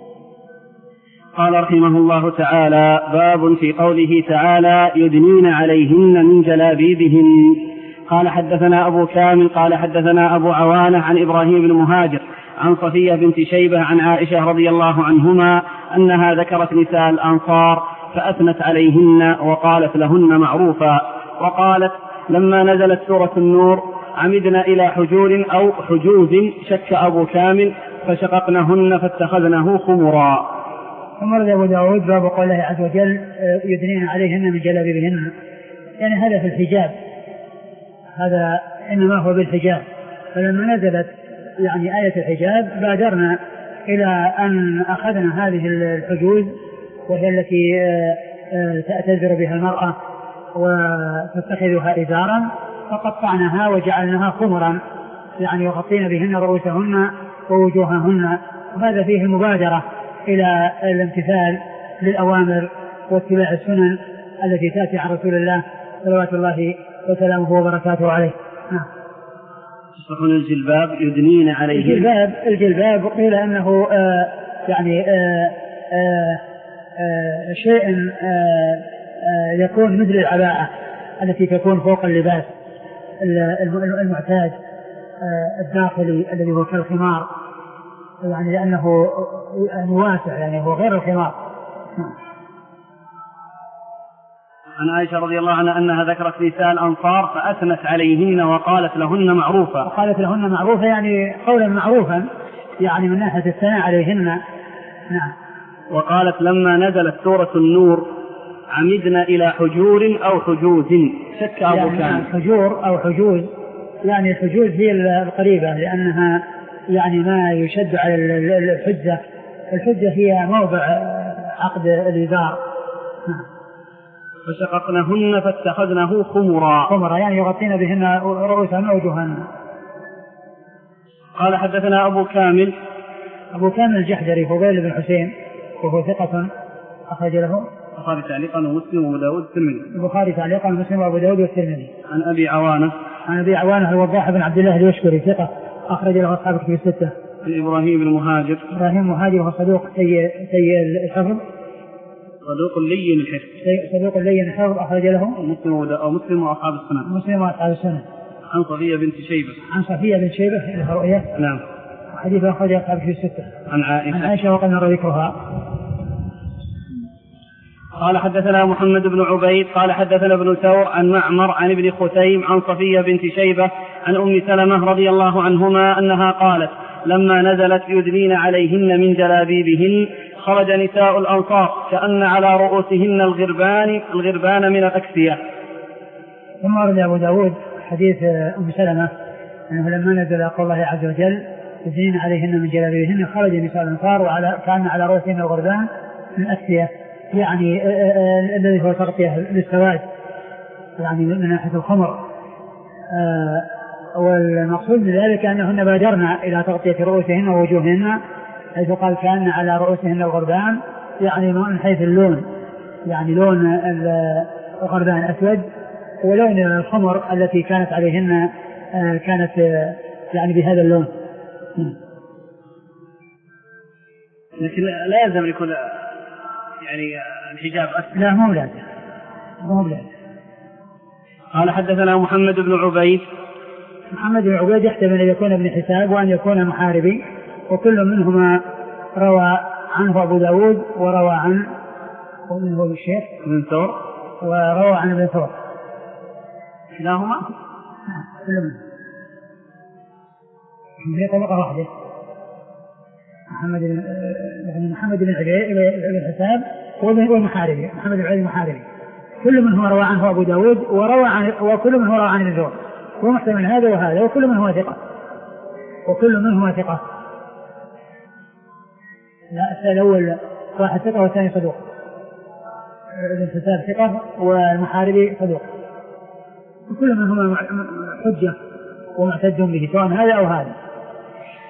قال رحمه الله تعالى: باب في قوله تعالى: يدنين عليهن من جلابيبهن. قال حدثنا أبو كامل قال حدثنا أبو عوانة عن إبراهيم بن مهاجر عن صفية بنت شيبة عن عائشة رضي الله عنهما أنها ذكرت نساء الأنصار فأثنت عليهن وقالت لهن معروفا، وقالت: لما نزلت سورة النور عمدنا إلى حجور أو حجوز، شك أبو كامل، فشققنهن فاتخذنه خمرا. ثم رد أبو داود باب قوله عز وجل: يدنين عليهن من جلابيبهن، يعني هذا في الحجاب، هذا إنما هو بالحجاب. فلما نزلت يعني آية الحجاب بادرنا إلى أن أخذنا هذه الحجوز، وهي التي تأتذر بها المرأة وتتخذها إزارا، فقطعناها وجعلناها خمرا، يعني يغطين بهن رؤوسهن ووجوههن. وهذا فيه المبادرة إلى الامتثال للأوامر واتباع السنن التي تأتي عن رسول الله صلوات الله وسلامه وبركاته عليه. يصحون الجلباب يدنين عليه. الجلباب الجلباب قيل أنه آه يعني آه آه آه شيء آه آه يكون مثل العباءة التي تكون فوق اللباس المعتاد آه الداخلي الذي هو كالخمار، يعني لأنه واسع، يعني هو غير الخمار. عن عائشة رضي الله عنها أنها ذكرت نساء الأنصار فأثنت عليهن وقالت لهن معروفا. وقالت لهن معروفا يعني قولا معروفا، يعني من ناحية الثناء عليهن. نعم. وقالت: لما نزلت سورة النور عمدنا إلى حجور أو حجوز، شك أبو يعني كامل. حجور أو حجوز، يعني الحجوز هي القريبة، لأنها يعني ما يشد على الحجة. الحجة هي موضع عقد الإزار. فشققنهن فاتخذنه خمرا. خمرا يعني يغطين بهن رؤوسهن ووجوههن. قال حدثنا أبو كامل أبو كامل الجحدري فضيل بن حسين، وهو ثقة أخرج له البخاري تعليقا ومسلم وأبو داود والترمذي. البخاري تعليقا ومسلم وأبو داود والترمذي. عن أبي عوانة عن أبي عوانة الوضاح بن عبد الله اليشكري ثقة أخرج له أصحاب الكتب الستة. إبراهيم بن مهاجر إبراهيم مهاجر وهو صدوق سيء سيء الحفظ، صدوق لين الحفظ صدوق لين الحفظ أخرج له مسلم أو مسلم وأصحاب السنة. مسلم وأصحاب السنة. عن صفية بنت شيبة عن صفية بنت شيبة لها رؤية. نعم. حديث أخرج أصحاب الكتب الستة. عن عائشة. عن عائشة وقد مر ذكرها. قال حدثنا محمد بن عبيد قال حدثنا ابن ثور عن معمر عن ابن خثيم عن صفية بنت شيبة عن أم سلمة رضي الله عنهما أنها قالت: لما نزلت يدنين عليهن من جلابيبهن خرج نساء الأنصار كأن على رؤوسهن الغربان الغربان من الأكسية. ثم ورد أبو داود حديث أم سلمة أنه لما نزل قول الله عز وجل يدنين عليهن من جلابيبهن خرج نساء الأنصار وعلى كأن على رؤوسهن الغربان من الأكسية، يعني الذي هو تغطية للسواد، يعني من ناحية الخمر. والمقصود بذلك أنهن بادرنا إلى تغطية رؤوسهن ووجوههن، حيث قال كأن على رؤوسهن الغربان، يعني من حيث اللون، يعني لون الغربان أسود، ولون الخمر التي كانت عليهن كانت يعني بهذا اللون. لكن لا يلزم يكون يعني الحجاب أسود. لا مو لازم مو لازم. قال حدثنا محمد بن عبيد. محمد بن عبيد يحتمل أن يكون ابن حساب وأن يكون محاربي، وكل منهما روى عنه أبو داود وروى عن ومنه الشيخ ابن ثور وروى عن ابن ثور كلاهما كل منهم في طبقة واحدة. محمد يعني محمد بن عبيد بن حساب هو المحاربي، محمد بن عبيد المحاربي، كل من هو روى عنه أبو داود وروى عن وكل من هو روى عن ابن ثور، هو محتمل هذا وهذا، وكل من هو ثقة وكل من هو ثقة. لا الأول واحد ثقة والثاني صدوق، ابن حساب ثقة والمحاربي صدوق، وكل من هما حجة ومعتد به سواء هذا أو هذا.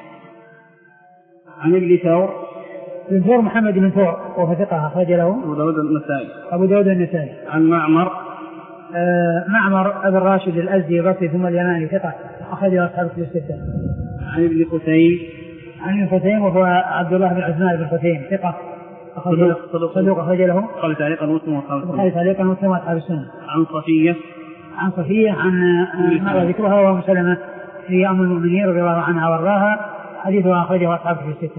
عن ابن ثور بن ثور محمد بن ثور وهو ثقة أخرج له أبو داود النسائي. أبو داود النسائي. عن معمر آه معمر أبي الراشد الأزدي البصري ثم اليماني ثقة أخرج له أصحاب الكتب الستة. عن ابن خثيم عن ابن خثيم وهو عبد الله بن عثمان بن خثيم ثقة أخرج صدوق أخرج له قال تعليقا مسلم وأصحاب السنة. قال تعليقا مسلم وأصحاب السنة. عن صفية عن صفية عن مر ذكرها وأم سلمة هي أم المؤمنين رضي الله عنها وارضاها حديثها أخرجه أصحاب الكتب الستة.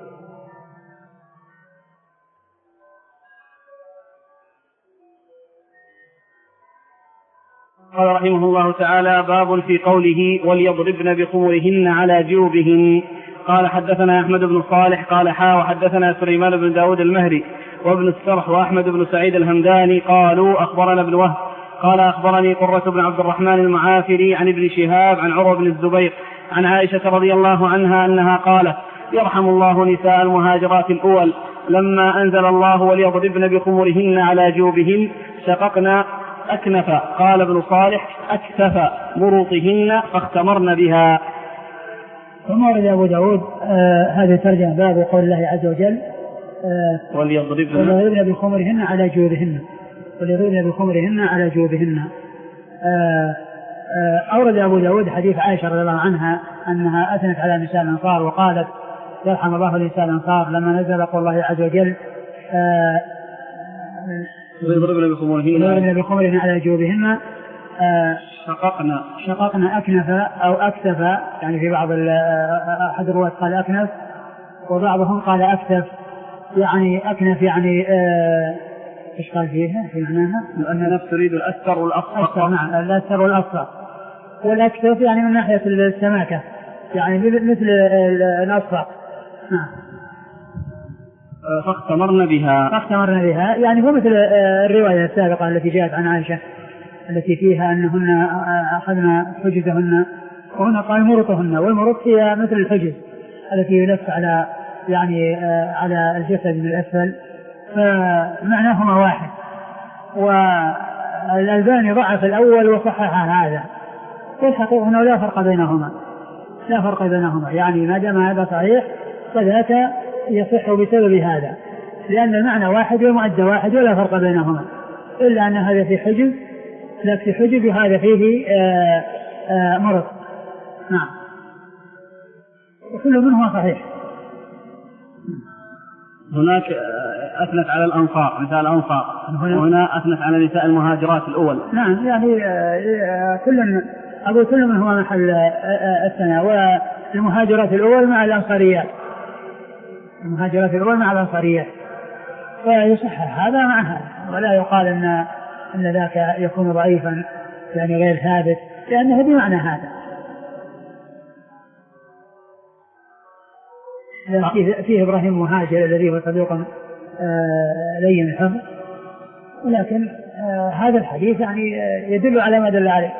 قال رحمه الله تعالى: باب في قوله وليضربن بخمرهن على جيوبهن. قال حدثنا أحمد بن صالح قال حا وحدثنا سليمان بن داود المهري وابن السرح وأحمد بن سعيد الهمداني قالوا أخبرنا ابن وهب قال أخبرني قرة بن عبد الرحمن المعافري عن ابن شهاب عن عروة بن الزبير عن عائشة رضي الله عنها أنها قالت: يرحم الله نساء المهاجرات الأول لما أنزل الله وليضربن بخمرهن على جيوبهن شققنا أكنف. قال ابن صالح: أكتف مروطهن فاختمرن بها. ثم ورد أبو داود آه هذه ترجمة باب قول الله عز وجل آه وليضربن وليضربن بخمرهن على جيوبهن وليضربن بخمرهن على جيوبهن. آه آه أورد أبو داود حديث عائشة رضي الله عنها أنها أثنت على نساء الأنصار وقالت: يرحم الله نساء الأنصار لما نزل قول الله عز وجل آه ويضربن بخمرهن بخمرهن على جيوبهن. آه شققنا شققنا أكنف أو أكتف، يعني في بعض أحد الرواة قال أكنف وبعضهم قال أكتف، يعني أكنف يعني آه إيش قال فيها في معناها؟ الأكنف تريد الأستر والأصفر. نعم الأستر والأصفر. والأكتف يعني من ناحية السماكة يعني مثل الأصفر. نعم. فاختمرن بها فاختمرن بها يعني هو مثل الرواية السابقة التي جاءت عن عائشة التي فيها أنهن أخذنا حجزهن، وهنا قال مرطهن، والمرط هي مثل الحجز التي يلف على يعني على الجسد من الأسفل، فمعناهما واحد. والألباني ضعف الأول وصحح هذا، والحقيقة أنه لا فرق بينهما لا فرق بينهما يعني ما دام هذا صحيح فذاك يصح بسبب هذا، لأن المعنى واحد والمؤدى واحد ولا فرق بينهما، إلا أن هذا في حجز لك في حجز وهذا فيه آآ آآ مرض. نعم. وكل منهما صحيح. هناك أثنت على الأنصار نساء الأنصار، وهنا أثنت على نساء المهاجرات الأول. نعم يعني كل أقول كل منهما محل الثناء، والمهاجرات الأول مع الأنصاريات المهاجرات الأول مع الأنصاريات، فيصح هذا مع هذا، ولا يقال أن أن ذاك يكون ضعيفا يعني غير ثابت، لأنه بمعنى هذا. فيه, فيه إبراهيم مهاجر الذي هو صدوق لين الحفظ، ولكن آه هذا الحديث يعني يدل على ما دل عليه.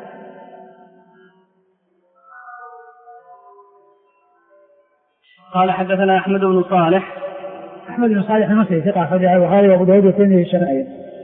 قال حدثنا أحمد بن صالح أحمد بن صالح المصري ثقة أخرجه البخاري وأبو داود والترمذي الشافعي.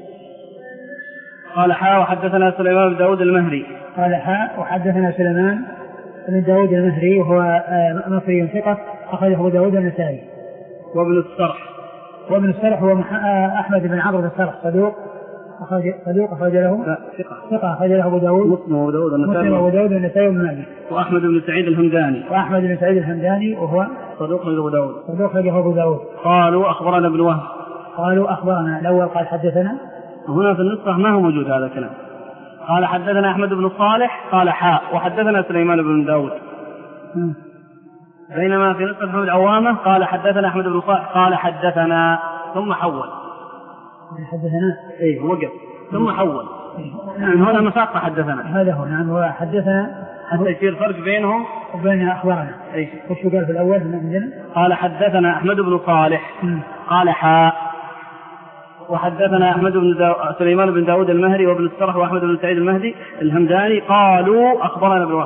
قال حاء وحدثنا سليمان بن داود المهري قال حاء وحدثنا سليمان بن داود المهري وهو مصري ثقة أخرجه أبو داود النسائي. وابن السرح وابن السرح هو أحمد بن عمرو بن السرح صدوق أخرج صدوق أخرج له ثقة ثقة أخرج له أبو داود مسلم وأبو داود النسائي وأبو داود النسائي وابن ماجه. وأحمد بن سعيد الهمداني وأحمد بن سعيد الهمداني وهو صدوق أبو داود صدوق أخرجه أبو داود. قالوا أخبرنا ابن وهب قالوا أخبرنا، الأول قال حدثنا، هنا في النسخة ما هو موجود هذا الكلام. قال حدثنا أحمد بن صالح قال حاء وحدثنا سليمان بن داود، بينما في نسخة محمد عوامة قال حدثنا أحمد بن صالح قال حدثنا ثم حول حدثنا إيه وقف ثم حول. نعم هنا مساق حدثنا هذا هو. نعم وحدثنا حتى يصير فرق بينهم وبين أخبرنا. إيه وش قال في الأول عندنا؟ قال حدثنا أحمد بن صالح م. قال حاء وحدثنا أحمد بن داو... سليمان بن داود المهري وابن السرح وأحمد بن سعيد المهدي الهمداني قالوا أخبرنا ابن وهب.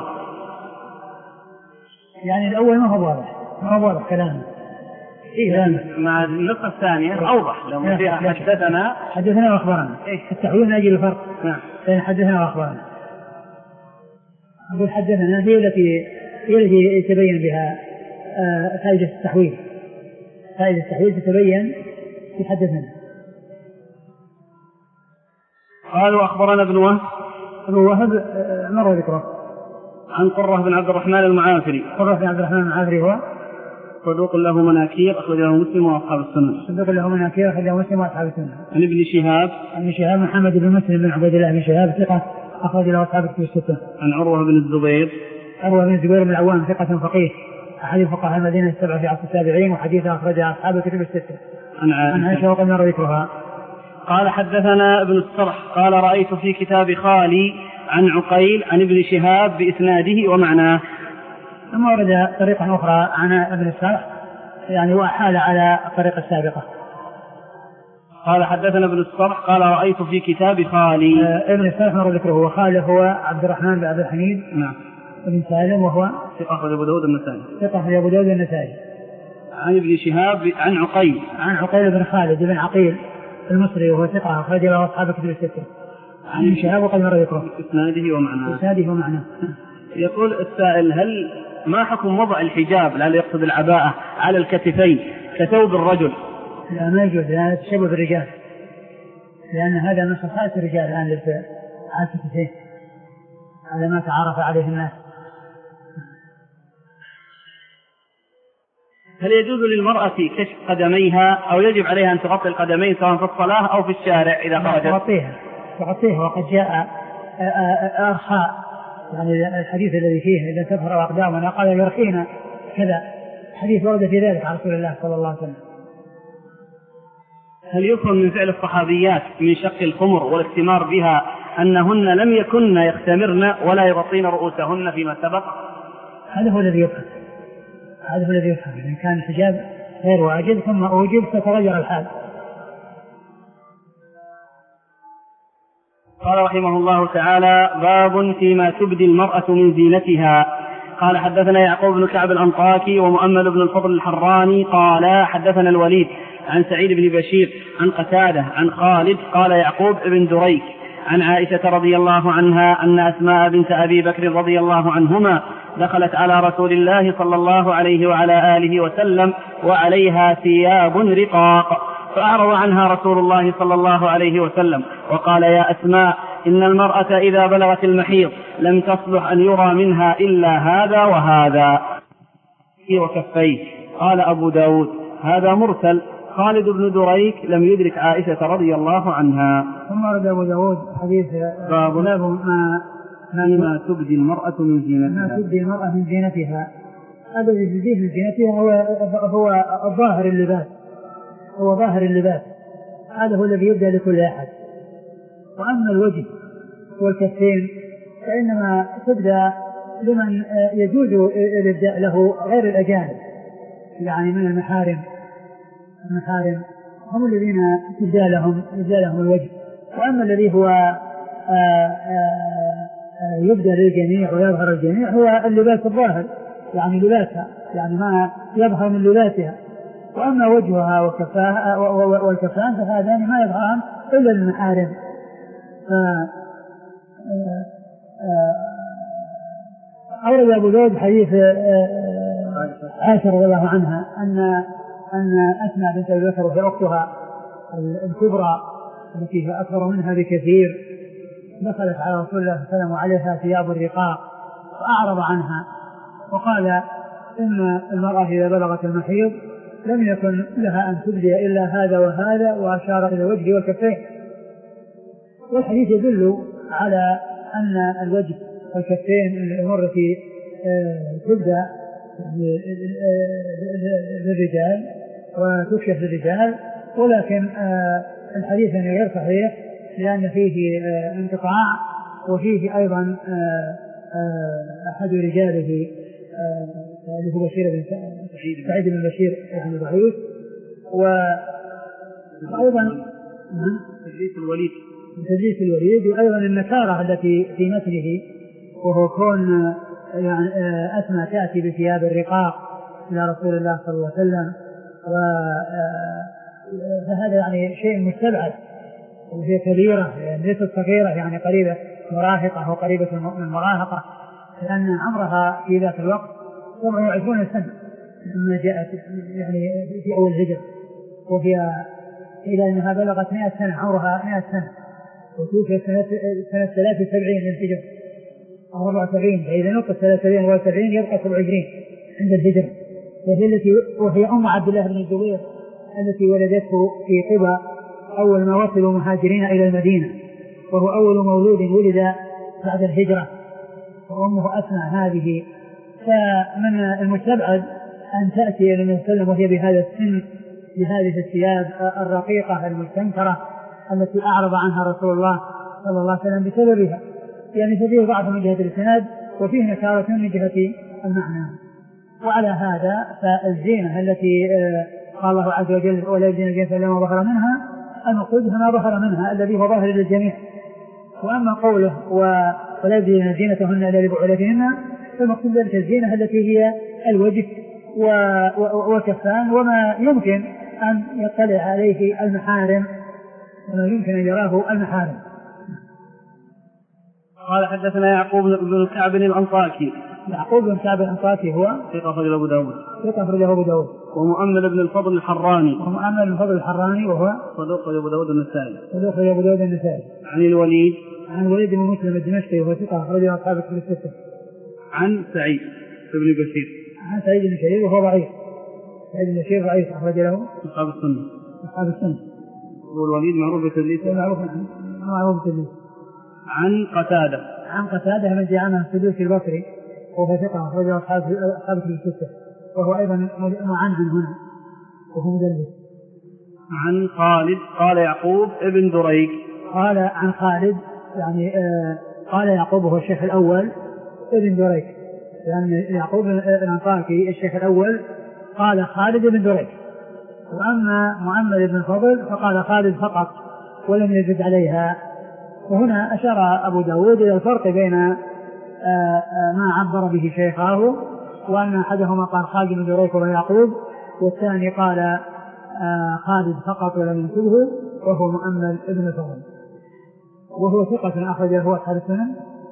يعني الأول ما هو واضح ما هو واضح كلامه. إيه مع النسخة الثانية أوضح لما فيها حدثنا حدثنا وأخبرنا. إيه التحويل من أجل الفرق. نعم بين حدثنا وأخبرنا. أقول حدثنا هي التي هي التي يتبين بها فائدة التحويل، فائدة التحويل تتبين في حدثنا. قالوا أخبرنا ابن وهب ابن وهب مر ذكره. عن قرة بن عبد الرحمن المعافري. قرة بن عبد الرحمن المعافري هو صدوق له مناكير أخرجه مسلم وأصحاب السنة. صدوق له مناكير أخرجه مسلم وأصحاب السنة. عن ابن شهاب عن شهاب محمد بن مسلم بن عبد الله بن شهاب ثقة أخرج له أصحاب الكتب الستة. عن عروة بن الزبير. عروة بن الزبير بن العوام ثقة فقيه أحد فقهاء المدينة السبعة في عصر التابعين وحديثه أخرجه أصحاب الكتب الستة. عن عائشة وقد مر ذكرها. قال حدثنا ابن السرح قال رأيت في كتاب خالي عن عقيل عن ابن شهاب بإسناده ومعناه. ثم ورد طريقة أخرى عن ابن السرح يعني وأحال على الطريقة السابقة. قال حدثنا ابن السرح قال رأيت في كتاب خالي. آه ابن السرح مر ذكره. وخاله هو عبد الرحمن بن عبد الحميد نعم بن سالم وهو ثقة أخرج أبو داود النسائي. ثقة أخرج أبو داود النسائي. عن ابن شهاب عن عقيل عن عقيل بن خالد بن عقيل المصري وهو ثقة أخرج له أصحاب الكتب الستة. عن ابن شهاب وقد مر ذكره. إسناده ومعناه. إسناده ومعناه. يقول السائل هل ما حكم وضع الحجاب لا يقصد العباءة على الكتفين كثوب الرجل؟ لا ما يجوز، لا تشبه بالرجال، لأن هذا من خصائص الرجال الآن لبس على الكتفين على ما تعارف عليه الناس. هل يجوز للمرأة كشف قدميها أو يجب عليها أن تغطي القدمين سواء في الصلاة أو في الشارع إذا خرجت؟ تغطيها تغطيها وقد جاء أرخاء يعني الحديث الذي فيه إذا تظهر أقدامنا قال يرخينا كذا، حديث ورد في ذلك عن رسول الله صلى الله عليه وسلم. هل يفهم من فعل الصحابيات من شق الخمر والاختمار بها أنهن لم يكن يختمرن ولا يغطين رؤوسهن فيما سبق؟ هذا هو الذي يفهم، هذا هو الذي يفهم. إن كان الحجاب غير واجب ثم أوجب فتغير الحال. قال رحمه الله تعالى: باب فيما تبدي المرأة من زينتها. قال حدثنا يعقوب بن كعب الأنطاكي ومؤمل بن الفضل الحراني قال حدثنا الوليد عن سعيد بن بشير عن قتادة عن خالد قال يعقوب بن دريك عن عائشة رضي الله عنها أن أسماء بنت أبي بكر رضي الله عنهما دخلت على رسول الله صلى الله عليه وعلى آله وسلم وعليها ثياب رقاق، فأعرض عنها رسول الله صلى الله عليه وسلم وقال: يا أسماء، إن المرأة إذا بلغت المحيض لم تصلح أن يرى منها إلا هذا وهذا وكفيه. قال أبو داود: هذا مرسل. خالد بن دريك لم يدرك عائشة رضي الله عنها. ثم ورد أبو داود حديث باب ما ما تبدي المرأة من زينتها. ما تبدي المرأة من زينتها. هذا الذي يبديه من زينتها هو هو ظاهر اللباس، هو ظاهر اللباس، هذا هو الذي يبدأ لكل أحد. وأما الوجه والكفين فإنما تبدأ لمن يجوز الإبداء له غير الأجانب، يعني من المحارم. المحارم هم الذين يبدأ لهم يبدأ لهم الوجه. وأما الذي هو آآ آآ يبدأ للجميع ويظهر الجميع هو اللباس الظاهر، يعني لباسها، يعني ما يظهر من لباسها. وأما وجهها وكفاها والكفان فهذان ما يظهران إلا للمحارم. أورد أبو داود حديث عائشة رضي الله عنها أن أن أسماء بنت أبي بكر وهي أختها الكبرى التي هي أكبر منها بكثير دخلت على رسول الله صلى الله عليه وسلم وعليها ثياب الرقاق فأعرض عنها وقال: إن المرأة إذا بلغت المحيض لم يكن لها أن تبدي إلا هذا وهذا، وأشار إلى وجهه والكفين. والحديث يدل على أن الوجه والكفين الأمور التي تبدأ للرجال وتكشف للرجال، ولكن الحديث غير صحيح لأن فيه انقطاع، وفيه أيضا أحد رجاله اللي هو بشير بن سعيد بن بشير بن ضعيف، وأيضا تدليس الوليد تدليس الوليد وأيضا النكارة التي في متنه، وهو كون يعني أسمى تأتي بثياب الرقاق إلى رسول الله صلى الله عليه وسلم، فهذا يعني شيء مستبعد، وهي كبيرة يعني ليست صغيرة، يعني قريبة مراهقة وقريبة من المراهقة، لأن عمرها في ذات الوقت سبع وعشرون سنة، لما جاءت يعني في أول الهجرة، وهي إلى أنها بلغت مئة سنة، عمرها مئة سنة، وتوفي سنة سنة ثلاث وسبعين للهجرة أو أربعة وسبعين، فإذا نقص ثلاث وسبعين و سبعين يبقى سبع وعشرين عند الهجرة، وهي التي وهي أم عبد الله بن الزبير التي ولدته في قبى أول ما وصلوا مهاجرين إلى المدينة، وهو أول مولود ولد بعد الهجرة، وأمه أسماء هذه. فمن المستبعد أن تأتي إلى النبي صلى الله عليه وسلم وهي بهذا السن بهذه الثياب الرقيقة المستنكرة التي أعرض عنها رسول الله صلى الله عليه وسلم بسببها، يعني فيه ضعف من جهة الإسناد وفيه نكارة من جهة المعنى. وعلى هذا فالزينة التي قال الله عز وجل ولا يبدين الزينة إلا ما ظهر منها، المقصود ما ظهر منها الذي هو ظاهر للجميع. وأما قوله ولا يبدين زينتهن إلا لبعولتهن، فالمقصود ذلك الزينة التي هي الوجه وكفان وما يمكن أن يطلع عليه المحارم وما يمكن أن يراه المحارم. قال حدثنا يعقوب بن كعب الأنطاكي. يعقوب بن كعب الأنطاكي هو ثقة أخرجه أبو داود. ثقة أخرجه أبو داود. ومؤمل بن الفضل الحراني. ومؤمل بن الفضل الحراني وهو صدوق أخرجه أبو داود النسائي. صدوق أخرجه أبو داود النسائي. عن الوليد. عن الوليد بن مسلم الدمشقي وهو ثقة أخرجه أصحاب الكتب الستة. عن سعيد بن بشير. عن سعيد بن بشير وهو ضعيف. سعيد بن بشير ضعيف أخرج له أصحاب السنة. أصحاب السنة. والوليد معروف بالتدليس. معروف معروف بالتدليس. عن قتادة. عن قتادة من جعانه السدوسي البصري وهو ثقة أخرجه أصحاب أصحاب الكتب الستة، وهو أيضا معنعن هنا وهو مدلس. عن خالد قال يعقوب ابن دريك. قال عن خالد يعني آه قال يعقوب هو الشيخ الأول ابن دريك، يعني يعقوب الأنطاكي الشيخ الأول قال خالد ابن دريك. وأما مؤمل بن الفضل فقال خالد فقط ولم يزد عليها. وهنا أشار أبو داود إلى الفرق بين آآ آآ ما عبر به شيخاه، وأن أحدهما قال خالد بن دريك ويعقوب، والثاني قال خالد فقط ولم ينسبه وهو مؤمل ابن الفضل، وهو ثقة أخرجه هو أصحاب السنن.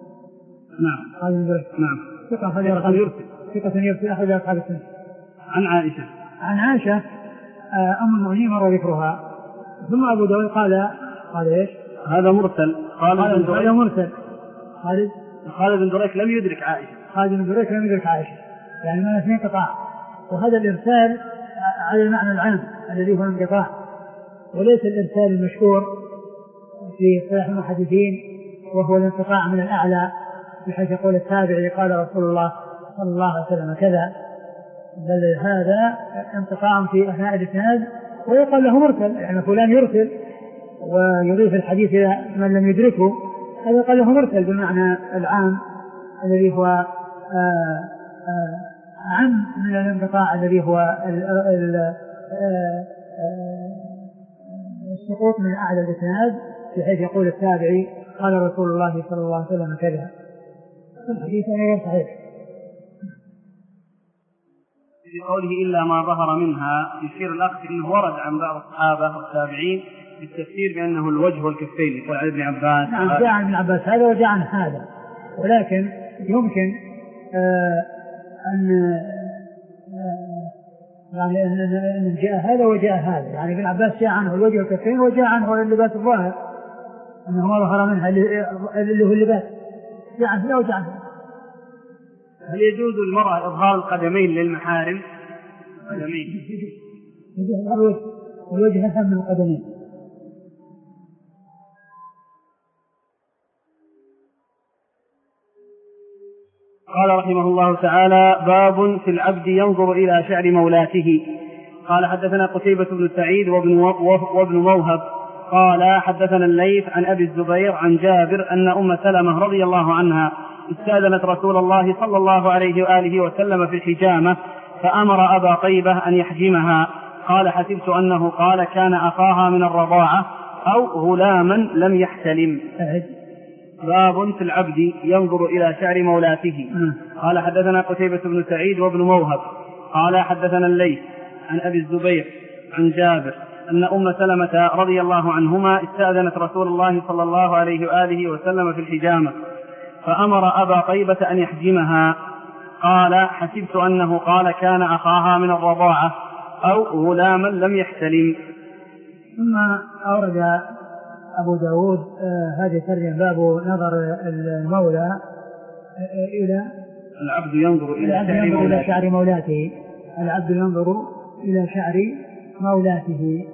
نعم. خالد بن دريك نعم. ثقة أخرجه ثقة يرسل أخرجه أصحاب السنن. عن عائشة. عن عائشة أم المؤمنين مر ذكرها. ثم أبو داود قال قال إيش؟ هذا مرسل. خالد بن دريك. هذا مرسل. خالد خالد بن دريك لم يدرك عائشة. خالد بن دريك لم يدرك عائشة، يعني من اثنين قطاع. وهذا الإرسال على المعنى العام الذي هو انقطاع، وليس الإرسال المشهور في صحيح المحدثين وهو الانقطاع من الأعلى بحيث يقول التابعي قال رسول الله صلى الله عليه وسلم كذا، بل هذا انقطاع في أثناء الإسناد ويقال له مرسل، يعني فلان يرسل ويضيف الحديث إلى من لم يدركه، هذا قال له مرسل بالمعنى العام الذي هو آآ آآ عام من الانقطاع الذي هو السقوط من أعلى الإسناد بحيث يقول التابعي قال رسول الله صلى الله عليه وسلم كذا. الحديث غير صحيح. في قوله إلا ما ظهر منها يشير الأخ أنه ورد عن بعض الصحابة والتابعين بالتفسير بأنه الوجه والكفين، يقول عن ابن عباس. نعم جاء عن ابن عباس هذا وجاء عن هذا، ولكن يمكن آه أن آه يعني أن جاء هذا وجاء هذا، يعني ابن عباس جاء عنه الوجه والكفين وجاء عنه اللباس الظاهر أنه ما ظهر منها اللي هو اللباس، جاء عنه وجاء عنه. هل يجوز للمرأة إظهار القدمين للمحارم؟ القدمين يجوز الوجه والوجه أهم من القدمين. قال رحمه الله تعالى: باب في العبد ينظر إلى شعر مولاته. قال حدثنا قتيبة بن سعيد وابن, وابن موهب قال حدثنا الليث عن أبي الزبير عن جابر أن أم سلمة رضي الله عنها استأذنت رسول الله صلى الله عليه وآله وسلم في الحجامة فأمر أبا طيبة أن يحجمها. قال حسبت أنه قال كان أخاها من الرضاعة أو غلاما لم يحتلم. باب في العبد ينظر إلى شعر مولاته. قال حدثنا قتيبة بن سعيد وابن موهب قال حدثنا الليث عن أبي الزبير عن جابر أن أم سلمة رضي الله عنهما استأذنت رسول الله صلى الله عليه وآله وسلم في الحجامة فأمر أبا طيبة أن يحجمها. قال حسبت أنه قال كان أخاها من الرضاعة أو غلاما لم يحتلم. ثم أورد أبو داود آه هذه الترجمة باب نظر المولى آه إلى العبد ينظر إلى شعر مولاته. العبد ينظر إلى شعر مولاته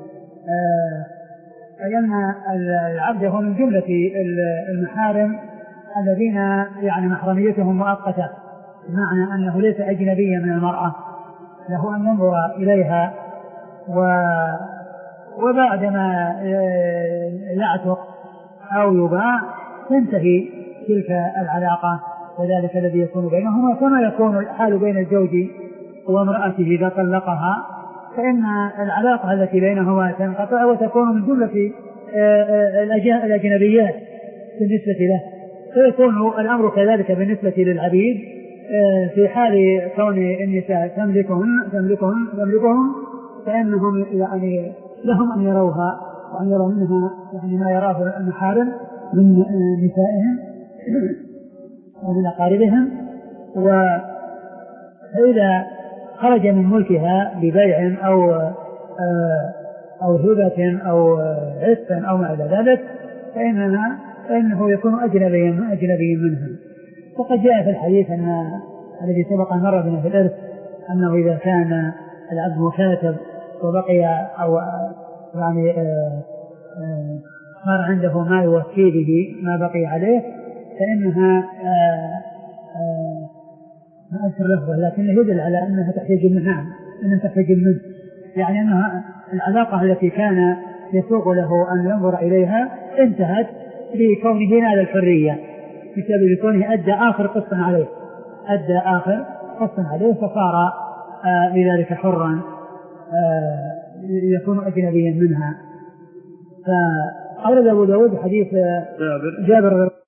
أي أن العبد هو من جملة المحارم الذين يعني محرميتهم مؤقتة، بمعنى أنه ليس أجنبيا من المرأة، له أن ينظر إليها و وبعدما يعتق أو يباع تنتهي تلك العلاقة، وذلك الذي يكون بينهما كما يكون الحال بين الزوج وامرأته إذا طلقها، فإن العلاقة التي بينهما تنقطع وتكون من جملة الأجنبيات بالنسبة له، فيكون الأمر كذلك بالنسبة للعبيد في حال كون النساء تملكهم تملكهم تملكهم فإنهم يعني لهم أن يروها وأن يروا منها يعني ما يراه المحارم من نسائهم ومن أقاربهم. وإذا خرج من ملكها ببيع أو أو هبة أو عتق أو ما إلى ذلك فإنها فإنه يكون أجنبيا أجنبيا منها. وقد جاء في الحديث أن الذي سبق أن مر بنا في الإرث أنه إذا كان العبد مكاتب وبقي أو يعني صار عنده ما يوفي به ما بقي عليه فإنها ما أذكر لفظه لكنه يدل على أنها تحتاج منها أنها تحتاج منه، يعني أنها العلاقة التي كان يسوق له أن ينظر إليها انتهت بكونه نال الحرية بسبب كونه أدى آخر قسط عليه أدى آخر قسط عليه فصار آه بذلك حرا آه يكون أجنبيا منها. فأورد أبو داود حديث جابر